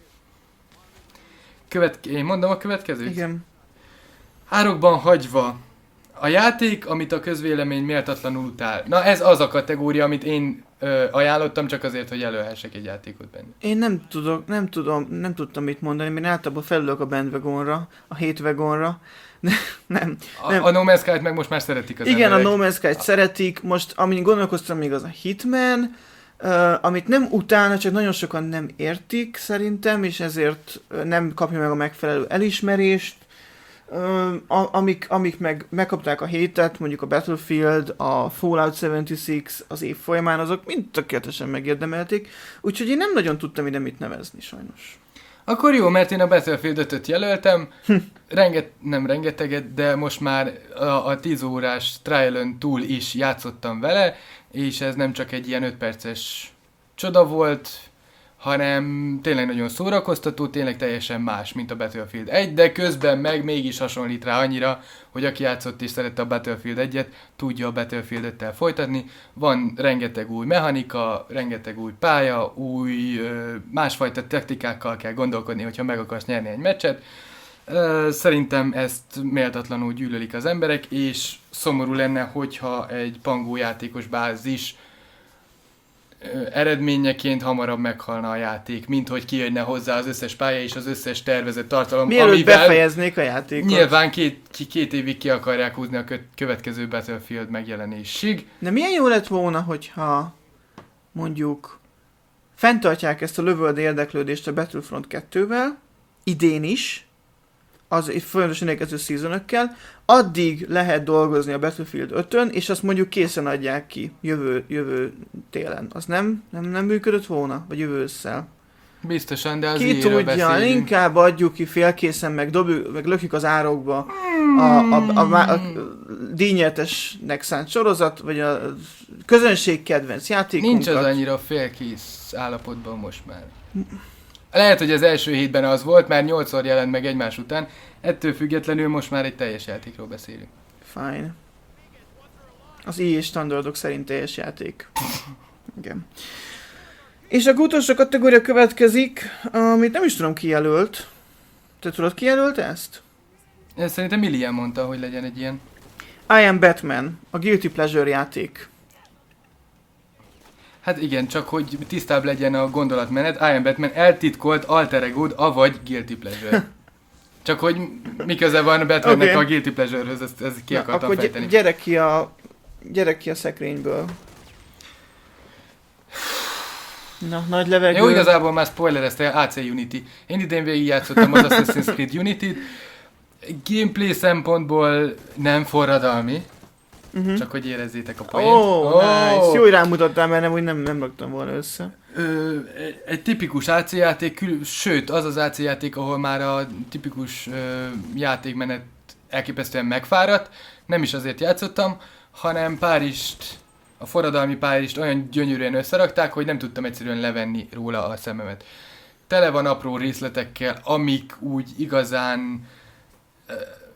Követ... Én mondom a következőt? Igen. Árokban hagyva. A játék, amit a közvélemény méltatlanul utál. Na ez az a kategória, amit én ö, ajánlottam, csak azért, hogy előhessek egy játékot benne. Én nem tudok, nem tudom, nem tudtam mit mondani, mert általában felülök a bandwagonra, a hate wagonra. nem, nem. A, a No Man's Sky-t meg most már szeretik az igen, emberek. a No Man's Sky-t szeretik. Most, amin gondolkoztam még az a Hitman, uh, amit nem utána, csak nagyon sokan nem értik szerintem, és ezért nem kapja meg a megfelelő elismerést. Uh, amik, amik meg megkapták a hétet, mondjuk a Battlefield, a Fallout hetvenhat, az év folyamán, azok mind tökéletesen megérdemelték, úgyhogy én nem nagyon tudtam ide mit nevezni, sajnos. Akkor jó, mert én a Battlefield ötöt jelöltem, Renget, nem rengeteget, de most már a, a tíz órás trial-ön túl is játszottam vele, és ez nem csak egy ilyen öt perces csoda volt, hanem tényleg nagyon szórakoztató, tényleg teljesen más, mint a Battlefield egy, de közben meg mégis hasonlít rá annyira, hogy aki játszott és szerette a Battlefield egyet, tudja a Battlefield öttel folytatni. Van rengeteg új mechanika, rengeteg új pálya, új, másfajta taktikákkal kell gondolkodni, hogyha meg akarsz nyerni egy meccset. Szerintem ezt méltatlanul gyűlölik az emberek, és szomorú lenne, hogyha egy pangó játékos bázis eredményeként hamarabb meghalna a játék, mint hogy kijönne hozzá az összes pálya és az összes tervezett tartalom, mielőtt amivel befejeznék a játékot. Nyilván két, két évig ki akarják húzni a következő Battlefield megjelenésig. De milyen jó lett volna, hogyha mondjuk fenntartják ezt a lövöld érdeklődést a Battlefront kettővel, idén is, az folyamatosan érkező seasonökkel, addig lehet dolgozni a Battlefield ötön, és azt mondjuk készen adják ki jövő, jövő télen. Az nem, nem, nem működött volna? Vagy jövő ősszel? Biztosan, de az Ki tudja, inkább adjuk ki félkészen, meg, dobjuk, meg lökjük az árokba a, a, a, a, a díjnyertesnek szánt sorozat, vagy a közönség kedvenc játékunkat. Nincs az annyira félkész állapotban most már. Lehet, hogy az első hétben az volt, már nyolcszor jelent meg egymás után, ettől függetlenül most már egy teljes játékról beszélünk. Fine. Az i á standardok szerint teljes játék. Igen. És a utolsó kategória következik, amit nem is tudom ki jelölt. Te tudod ki jelölt ezt? Ezt szerintem Millian mondta, hogy legyen egy ilyen. I Am Batman, a Guilty Pleasure játék. Hát igen, csak hogy tisztább legyen a gondolatmenet, I Am Batman eltitkolt alter egód, avagy Guilty Pleasure. Csak hogy mi köze van Batmannek okay. a Guilty Pleasure-höz, ezt, ezt ki Na, akartam akkor fejteni. Gy- gyere ki a, gyere ki a szekrényből. Na, nagy levegő. Jó, igazából már spoilerezte, á cé Unity. Én idén végigjátszottam az Assassin's Creed Unity-t. Gameplay szempontból nem forradalmi. Uh-huh. Csak hogy érezzétek a poént. Oh, oh, nice. Jó, hogy rámutattál, mert nem, úgy nem, nem raktam volna össze. Ö, egy tipikus á cé játék, kül- sőt, az az á cé játék, ahol már a tipikus ö, játékmenet elképesztően megfáradt. Nem is azért játszottam, hanem Párizst, a forradalmi Párizst olyan gyönyörűen összerakták, hogy nem tudtam egyszerűen levenni róla a szememet. Tele van apró részletekkel, amik úgy igazán ö,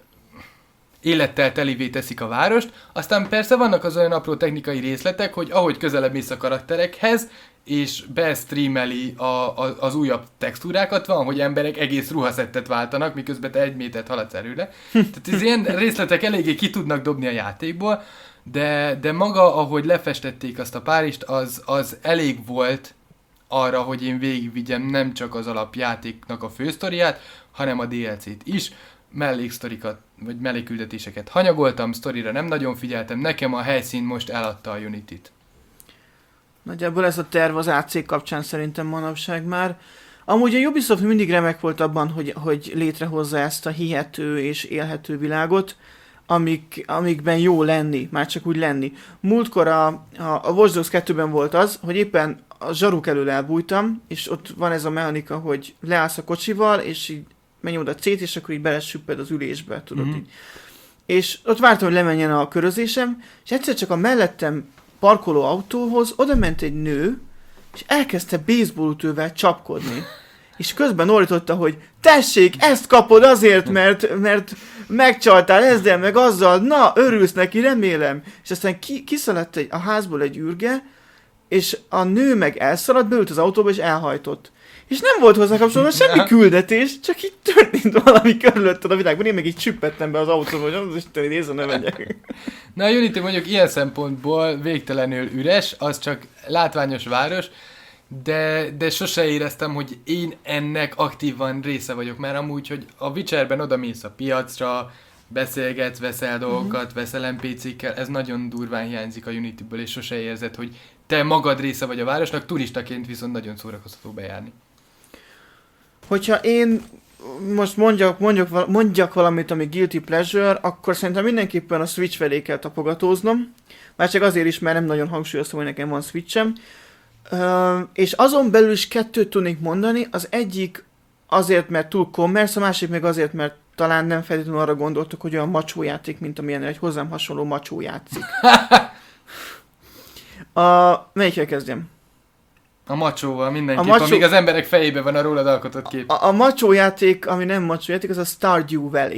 élettel telivé teszik a várost. Aztán persze vannak az olyan apró technikai részletek, hogy ahogy közelebb mész a karakterekhez, és bestreameli a, a, az újabb textúrákat, van, hogy emberek egész ruhaszettet váltanak, miközben te egy métert haladsz előre. Tehát az ilyen részletek eléggé ki tudnak dobni a játékból, de, de maga, ahogy lefestették azt a Párizst, az, az elég volt arra, hogy én végigvigyem nem csak az alapjátéknak a fősztoriát, hanem a dé el cét is. Melléksztorikat, vagy mellékküldetéseket hanyagoltam, sztorira nem nagyon figyeltem, nekem a helyszín most eladta a Unity-t. Nagyjából ez a terv az á cé kapcsán szerintem manapság már. Amúgy a Ubisoft mindig remek volt abban, hogy, hogy létrehozza ezt a hihető és élhető világot, amik, amikben jó lenni, már csak úgy lenni. Múltkor a, a, a Watch Dogs kettőben volt az, hogy éppen a zsaruk elől elbújtam, és ott van ez a mechanika, hogy leállsz a kocsival, és így menj oda cét, és akkor így belesüpped az ülésbe, tudod mm-hmm. így. És ott vártam, hogy lemenjen a körözésem, és egyszer csak a mellettem parkoló autóhoz oda ment egy nő, és elkezdte baseballütővel csapkodni. És közben ordította, hogy tessék, ezt kapod azért, mert, mert megcsaltál ezzel, meg azzal, na, örülsz neki, remélem. És aztán ki, kiszaladt egy, a házból egy űrge, és a nő meg elszaladt, beült az autóba, és elhajtott. És nem volt hozzá kapcsolatban semmi küldetés, csak így történt valami körülötted a világban. Én meg így csüppettem be az autóba, hogy az isteni nézze, ne megyek. Na a Unity mondjuk ilyen szempontból végtelenül üres, az csak látványos város, de, de sose éreztem, hogy én ennek aktívan része vagyok, mert amúgy, hogy a Witcherben odamész a piacra, beszélgetsz, veszel dolgokat, uh-huh. veszel en pé cékkel, ez nagyon durván hiányzik a Unityből, és sose érzed, hogy te magad része vagy a városnak, turistaként viszont nagyon szórakoztató bejárni. Hogyha én most mondjak, mondjak, mondjak valamit, ami guilty pleasure, akkor szerintem mindenképpen a Switch felé kell tapogatóznom. Már csak azért is, mert nem nagyon hangsúlyoztam, hogy nekem van Switchem. Uh, és azon belül is kettőt tudnék mondani. Az egyik azért, mert túl commerce, a másik meg azért, mert talán nem feltétlenül arra gondoltok, hogy olyan macsó játék, mint amilyen egy hozzám hasonló macsó játszik. A... Melyikkel kezdjem? A macsóval mindenképp, a macsó... amíg az emberek fejében van a rólad alkotott kép. A, a macsó játék, ami nem macsó játék, az a Stardew Valley.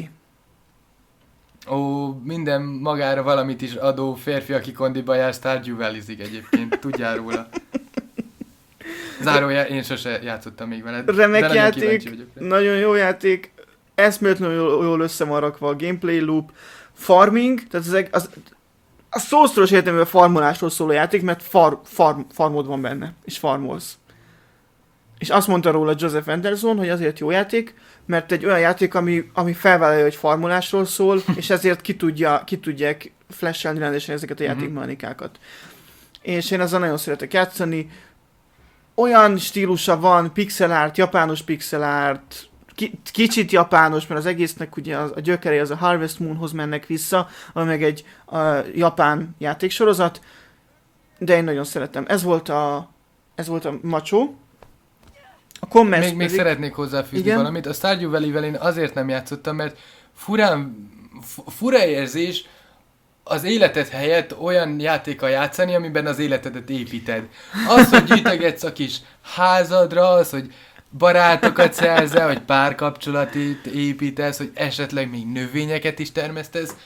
Ó, minden magára valamit is adó férfi, aki kondiba jár, Stardew Valley-zik egyébként, tudjál róla. Zárójel, én sose játszottam még veled. Remek nagyon játék, nagyon jó játék, eszméletlenül jól, jól össze van rakva a gameplay loop, farming, tehát az, az a szószoros értelemben farmolásról szóló játék, mert far, farm, farmod van benne, és farmolsz. És azt mondta róla Joseph Anderson, hogy azért jó játék, mert egy olyan játék, ami, ami felvállalja, hogy farmolásról szól, és ezért ki, tudja, ki tudják flashelni rendesen ezeket a játékmechanikákat. És én ezzel nagyon szeretek játszani. Olyan stílusa van, pixel art, japános pixel art, ki, kicsit japános, mert az egésznek ugye a, a gyökerei az a Harvest Moonhoz mennek vissza, ami meg egy a, japán játéksorozat, de én nagyon szeretem. Ez volt a, ez volt a Macho. A Commerce még, még szeretnék hozzáfűzni igen? valamit. A Stardew Valley-vel én azért nem játszottam, mert furán, fura érzés az életed helyett olyan játékkal játszani, amiben az életedet építed. Az, hogy gyűjtögetsz a kis házadra, az, hogy barátokat szerzel, hogy párkapcsolatot építesz, hogy esetleg még növényeket is termesztesz.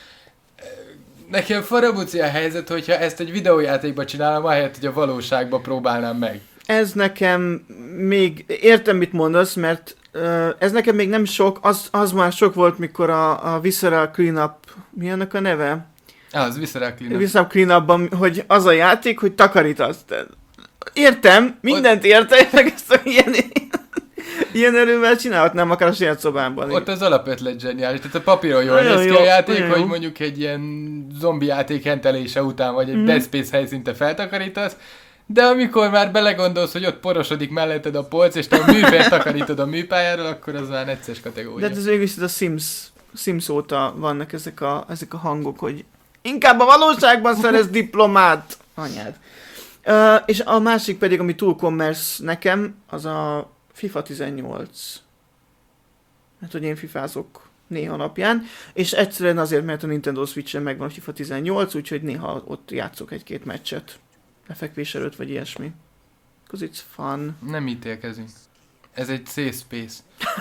Nekem farabuci a helyzet, hogyha ezt egy videójátékban csinálom, ahelyett, hogy a valóságban próbálnám meg. Ez nekem még, értem mit mondasz, mert uh, ez nekem még nem sok, az, az már sok volt, mikor a, a Visceral Cleanup, mi annak a neve? Ah, az Visceral Cleanup. Visceral Cleanupban, hogy az a játék, hogy takarítasz. Értem, mindent értem, meg ezt a ilyen, ilyen erővel csinálhatnám akár a saját szobámban. Ott az alapötlet zseniális, tehát a papíron jól néz ki a játék, hogy mondjuk egy ilyen zombi játék hentelése után, vagy egy mm. Dead Space helyszínte feltakarítasz, de amikor már belegondolsz, hogy ott porosodik melletted a polc, és te a művért takarítod a műpályáról, akkor az már necces kategória. De ez végül a Sims, Sims óta vannak ezek a, ezek a hangok, hogy inkább a valóságban szerez diplomát, anyád. Uh, és a másik pedig, ami túl commerce nekem, az a FIFA tizennyolc. Hát, hogy én fifázok néha napján, és egyszerűen azért, mert a Nintendo Switch-en megvan a FIFA tizennyolc, úgyhogy néha ott játszok egy-két meccset. Lefekvés előtt, vagy ilyesmi. Because it's fun. Nem ítélkezünk. Ez egy safe space.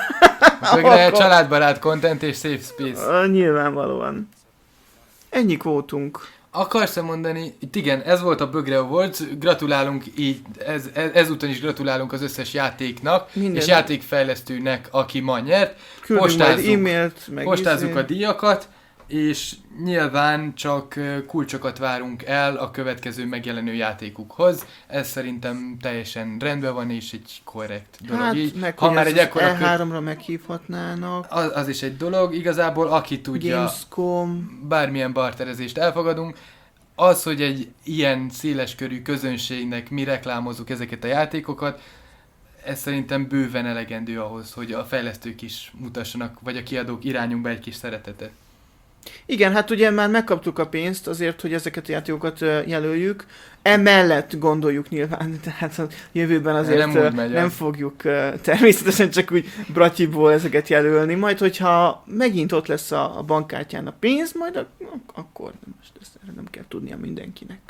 Végre családbarát content és safe space. Uh, nyilvánvalóan. Ennyi kvótunk. Akarsz-e mondani, itt igen, ez volt a Bögre Awards, gratulálunk így, ez, ez, ezúton is gratulálunk az összes játéknak, minden. És játékfejlesztőnek, aki ma nyert. Küldünk majd e-mailt, meg postázzuk a díjakat, és nyilván csak kulcsokat várunk el a következő megjelenő játékukhoz. Ez szerintem teljesen rendben van, és egy korrekt dolog. Hát, így. meg ha már egy ekkora E háromra meghívhatnának. Az, az is egy dolog, igazából aki tudja, Gamescom. Bármilyen barterezést elfogadunk. Az, hogy egy ilyen széleskörű közönségnek mi reklámozzuk ezeket a játékokat, ez szerintem bőven elegendő ahhoz, hogy a fejlesztők is mutassanak, vagy a kiadók irányunkba egy kis szeretetet. Igen, hát ugye már megkaptuk a pénzt azért, hogy ezeket a játékokat jelöljük. Emellett gondoljuk nyilván, tehát a jövőben azért nem, megy, nem fogjuk természetesen csak úgy bratyiból ezeket jelölni. Majd, hogyha megint ott lesz a, a bankkártyán a pénz, majd a, akkor most ezt nem kell tudnia mindenkinek.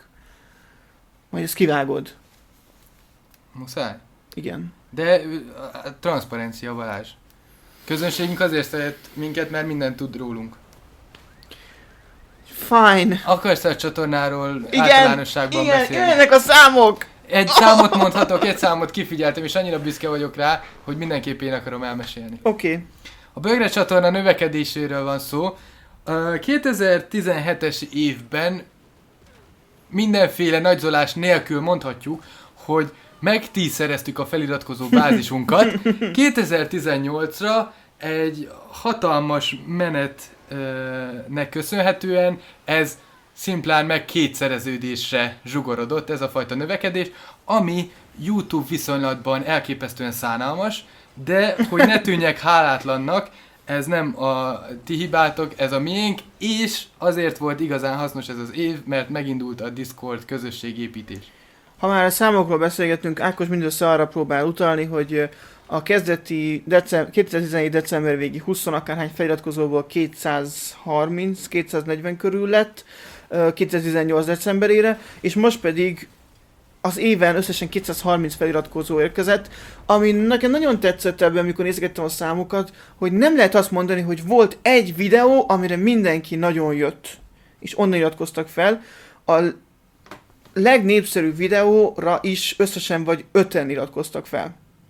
Majd ezt kivágod. Muszáj? Igen. De a transzparencia, Balázs. Közönségünk azért szeret minket, mert mindent tud rólunk. Fine. Akarsz a csatornáról igen, általánosságban igen, beszélni? Igen, jönnek a számok! Egy számot mondhatok, egy számot kifigyeltem, és annyira büszke vagyok rá, hogy mindenképp én akarom elmesélni. Oké. Okay. A Bögre csatorna növekedéséről van szó. A kétezer-tizenhetes évben mindenféle nagyzolás nélkül mondhatjuk, hogy megtízszereztük a feliratkozó bázisunkat. kétezer-tizennyolcra egy hatalmas menetnek köszönhetően ez szimplán meg kétszereződésre zsugorodott, ez a fajta növekedés, ami YouTube viszonylatban elképesztően szánalmas, de hogy ne tűnjek hálátlannak, ez nem a ti hibátok, ez a miénk, és azért volt igazán hasznos ez az év, mert megindult a Discord közösségépítés. Ha már a számokról beszélgetünk, Ákos mindössze arra próbál utalni, hogy a kezdeti decem- kétezer-tizenhét december végi húsz akárhány feliratkozóból kétszázharminc kétszáznegyven körül lett kétezer-tizennyolc decemberére, és most pedig az éven összesen kétszázharminc feliratkozó érkezett, ami nekem nagyon tetszett ebben, amikor nézegettem a számokat, hogy nem lehet azt mondani, hogy volt egy videó, amire mindenki nagyon jött, és onnan iratkoztak fel. A legnépszerűbb videóra is összesen vagy öten iratkoztak fel.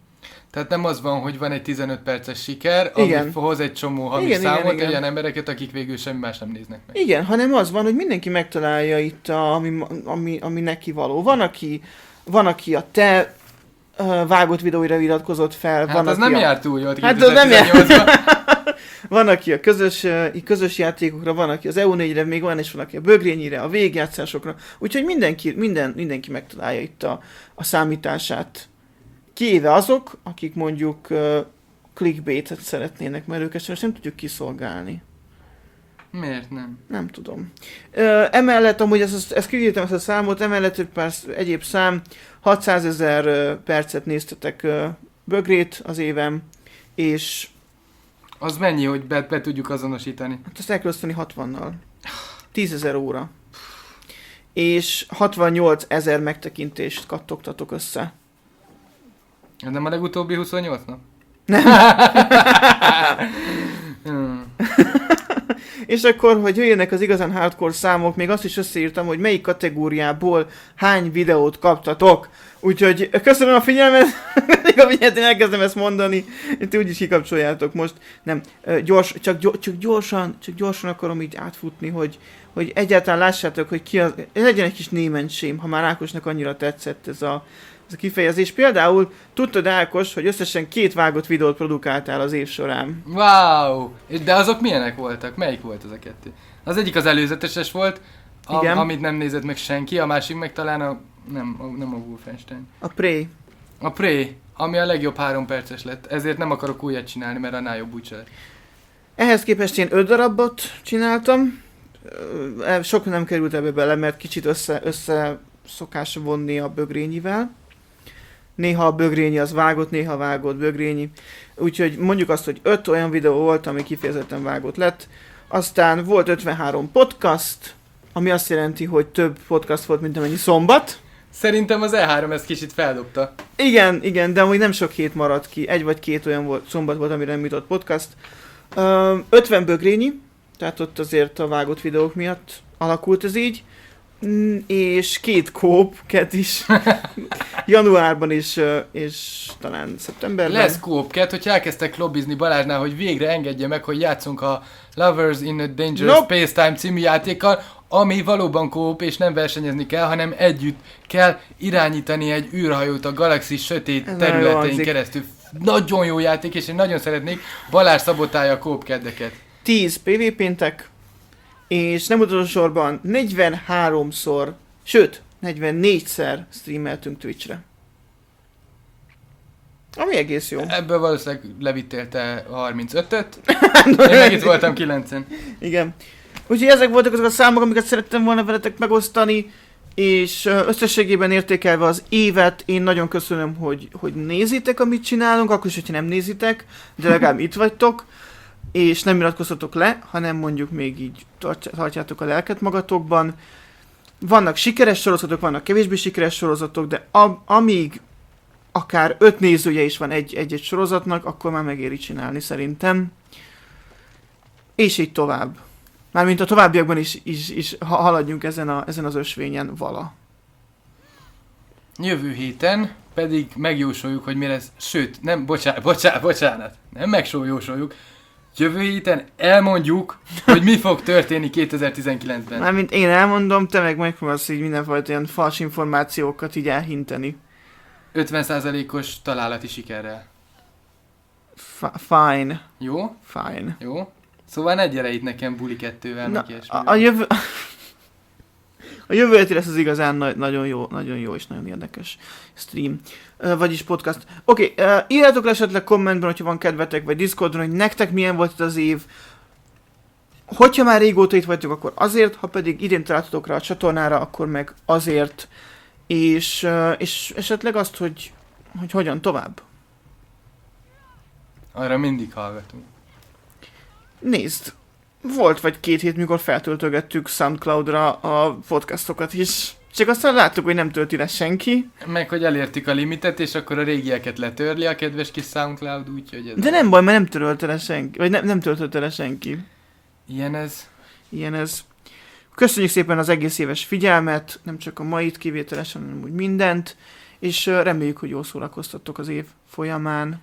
Tehát nem az van, hogy van egy tizenöt perces siker, ami Igen. hoz egy csomó havi Igen, igen, számot, igen. olyan embereket, akik végül semmi más nem néznek meg. Igen, hanem az van, hogy mindenki megtalálja itt, a, ami, ami, ami neki való. Van, aki, van, aki a te uh, vágott videóira iratkozott fel. Hát van, az aki nem a... járt túl jól Hát az nem járt. kétezer-tizennyolcban. Van, aki a közös, uh, közös játékokra, van, aki az E U négyre, még van is van, aki a bögrényire, a végjátszásokra. Úgyhogy mindenki, minden, mindenki megtalálja itt a, a számítását. Kivéve azok, akik mondjuk uh, clickbaitet szeretnének, mert őket sem nem tudjuk kiszolgálni. Miért nem? Nem tudom. Ö, emellett, amúgy ezt, ezt, ezt kiírtam ezt a számot, emellett egy pár egyéb szám, hatszázezer percet néztetek ö, bögrét az évem, és Az mennyi, hogy be, be tudjuk azonosítani? hát ezt el kell osztani hatvannal. tízezer óra. És hatvannyolcezer megtekintést kattogtatok össze. Ez nem a legutóbbi huszonnyolc nap? Nem. Hmm. És akkor, hogy jöjjenek az igazán hardcore számok, még azt is összeírtam, hogy melyik kategóriából hány videót kaptatok. Úgyhogy köszönöm a figyelmet, még a figyelmet, én elkezdem ezt mondani, ti úgyis kikapcsoljátok most. Nem, gyors, csak, gyors, csak, gyorsan, csak gyorsan akarom így átfutni, hogy, hogy egyáltalán lássátok, hogy ki az, legyen egy kis némentsém, ha már Ákosnak annyira tetszett ez a, ez a kifejezés. Például tudtad, Ákos, hogy összesen két vágott videót produkáltál az év során. Wow! És de azok milyenek voltak? Melyik volt az a kettő? Az egyik az előzeteses volt, a, Igen. amit nem nézett meg senki, a másik meg talán a... Nem, a, nem a Wolfenstein. A Prey. A Prey, ami a legjobb három perces lett. Ezért nem akarok újat csinálni, mert annál jobb úgyse lett. Ehhez képest én öt darabot csináltam. Ö, Sok nem került ebbe bele, mert kicsit össze, össze szokás vonni a bögrényivel. Néha a bögrényi az vágott, néha vágott bögrényi. Úgyhogy mondjuk azt, hogy öt olyan videó volt, ami kifejezetten vágott lett. Aztán volt ötvenhárom podcast, ami azt jelenti, hogy több podcast volt, mint amennyi szombat. Szerintem az E három ezt kicsit feldobta. Igen, igen, de amúgy nem sok hét maradt ki. Egy vagy két olyan volt, szombat volt, amire nem jutott podcast. Ö, ötven bögrényi, tehát ott azért a vágott videók miatt alakult ez így. Mm, és két kópket is. Januárban is, és talán szeptemberben. Lesz co-op-ket, hogy elkezdtek lobbizni Balázsnál, hogy végre engedje meg, hogy játszunk a Lovers in a Dangerous Nope. Space-Time című játékkal, ami valóban co-op és nem versenyezni kell, hanem együtt kell irányítani egy űrhajót a galaxis sötét Ez nagyon jó területein hangzik. keresztül. Nagyon jó játék, és én nagyon szeretnék, Balázs szabotálja a co-op keddeket. tíz pé vé péntek, és nem utolsó sorban negyvenháromszor, sőt, negyvennégyszer streameltünk Twitchre. Ami egész jó. Ebből valószínűleg levittél te harmincötöt, én meg itt voltam kilencen. Igen. Úgyhogy ezek voltak azok a számok, amiket szerettem volna veletek megosztani, és ö, összességében értékelve az évet, én nagyon köszönöm, hogy, hogy nézitek, amit csinálunk, akkor is, hogyha nem nézitek, de legalább itt vagytok, és nem iratkoztatok le, hanem mondjuk még így tart- tartjátok a lelket magatokban. Vannak sikeres sorozatok, vannak kevésbé sikeres sorozatok, de a- amíg akár öt nézője is van egy- egy-egy sorozatnak, akkor már megéri csinálni szerintem. És így tovább. Mármint a továbbiakban is, is, is ha- haladjunk ezen, a, ezen az ösvényen vala. Jövő héten pedig megjósoljuk, hogy mi lesz, sőt, nem, bocsánat, bocsánat, bocsánat, nem megjósoljuk, jövő héten elmondjuk, hogy mi fog történni kétezer-tizenkilencben. Mármint én elmondom, te meg megpróbálsz így mindenfajta ilyen fals információkat így elhinteni. ötven százalékos találati sikerrel. F- fine, Jó? fine. Jó? Szóval ne gyere itt nekem buli kettővel, Na, meg ilyesmivel. a, a jövő... A jövő heti lesz az igazán na- nagyon jó, nagyon jó és nagyon érdekes stream, uh, vagyis podcast. Oké, okay, uh, írjátok le esetleg kommentben, hogyha van kedvetek, vagy Discordon, hogy nektek milyen volt itt az év. Hogyha már régóta itt vagytok, akkor azért, ha pedig idén találtatok rá a csatornára, akkor meg azért. És, uh, és esetleg azt, hogy, hogy hogyan tovább. Arra mindig hallgatunk. Nézd, volt vagy két hét, mikor feltöltögettük Soundcloudra a podcastokat is. Csak aztán láttuk, hogy nem tölti le senki. Meg, hogy elértük a limitet, és akkor a régieket letörli a kedves kis SoundCloud, úgyhogy ez... De nem baj, mert nem törölte le senki. Vagy nem, nem töltötte le senki. Ilyen ez. Ilyen ez. Köszönjük szépen az egész éves figyelmet, nem csak a mait kivételesen, hanem úgy mindent. és uh, reméljük, hogy jól szórakoztattok az év folyamán.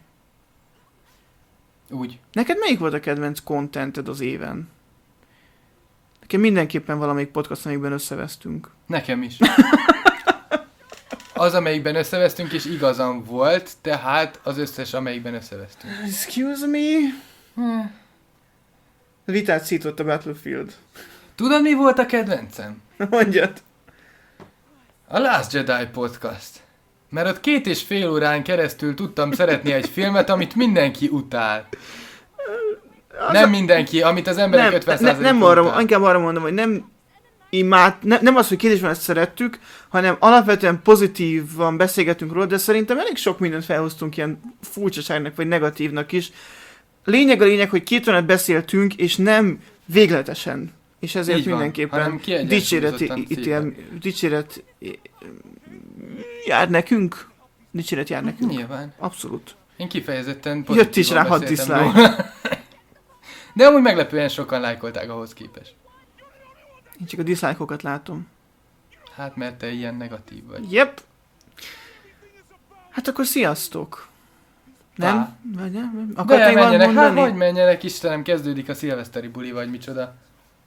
Úgy. Neked melyik volt a kedvenc contented az éven? Nekem mindenképpen valamelyik podcast, amelyikben összevesztünk. Nekem is. Az, amelyikben összevesztünk, és igazam volt, tehát az összes, amelyikben összevesztünk. Excuse me? Hm. Vitát szított a Battlefield. Tudod, mi volt a kedvencem? Mondjad. A Last Jedi podcast. Mert ott két és fél órán keresztül tudtam szeretni egy filmet, amit mindenki utál. Az nem a... mindenki, amit az emberek nem, ötven ne, százaléka nem arra, utál. inkább arra mondom, hogy nem imád, ne, nem az, hogy két és fél ezt szerettük, hanem alapvetően pozitívan beszélgetünk róla, de szerintem elég sok mindent felhoztunk ilyen furcsaságnak vagy negatívnak is. Lényeg a lényeg, hogy két órát beszéltünk, és nem végletesen. És ezért Így van, mindenképpen hanem dicséret, kiegyensúlyozottan ítél, dicséret jár nekünk. Dicséret jár nekünk. Nyilván. Abszolút. Én kifejezetten Jött is rá pozitívan hat beszéltem dislike. róla. De amúgy meglepően sokan lájkolták ahhoz képest. Én csak a dislike-okat látom. Hát mert te ilyen negatív vagy. Yep. Hát akkor sziasztok. Nem? Á. Vagy nem? De Akartál valamit menjenek, hát mondani? hogy menjenek, Istenem, kezdődik a szilveszteri buli, vagy micsoda.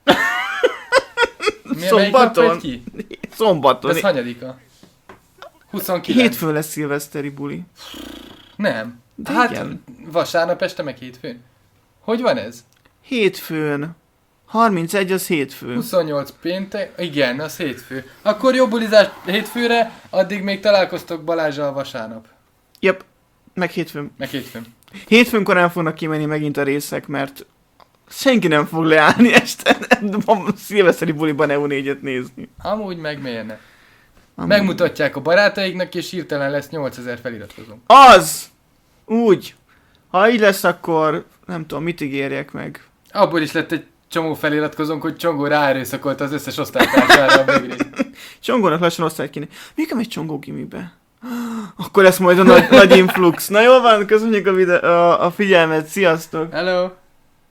Milyen melyik nap Szombaton. megy ki? Szombaton. De ez hanyadika? huszonkilenc. Hétfőn lesz szilveszteri buli. Nem. De Hát igen. vasárnap este meg hétfőn. Hogy van ez? Hétfőn. harmincegy az hétfő. huszonnyolc péntek? Igen, az hétfő. Akkor jó bulizás hétfőre, addig még találkoztok Balázsral vasárnap. Yep. Meg hétfőn. Meg hétfőn. Hétfőn korán fognak kimenni megint a részek, mert senki nem fog leállni este a szilveszteri buliban E U négyet nézni. Amúgy meg miért ne? Amúgy. Megmutatják a barátaiknak, és hirtelen lesz nyolcezer feliratkozónk. Az! Úgy! Ha így lesz, akkor nem tudom, mit ígérjek meg. Abból is lett egy csomó feliratkozónk, hogy Csongó ráerőszakolta az összes osztálytársára a végre. Csongónak lassan osztályt kéne. Mikor megy Csongó gimibe? Akkor lesz majd a nagy, nagy influx. Na jól van, köszönjük a, videó, a, a figyelmet, sziasztok! Hello!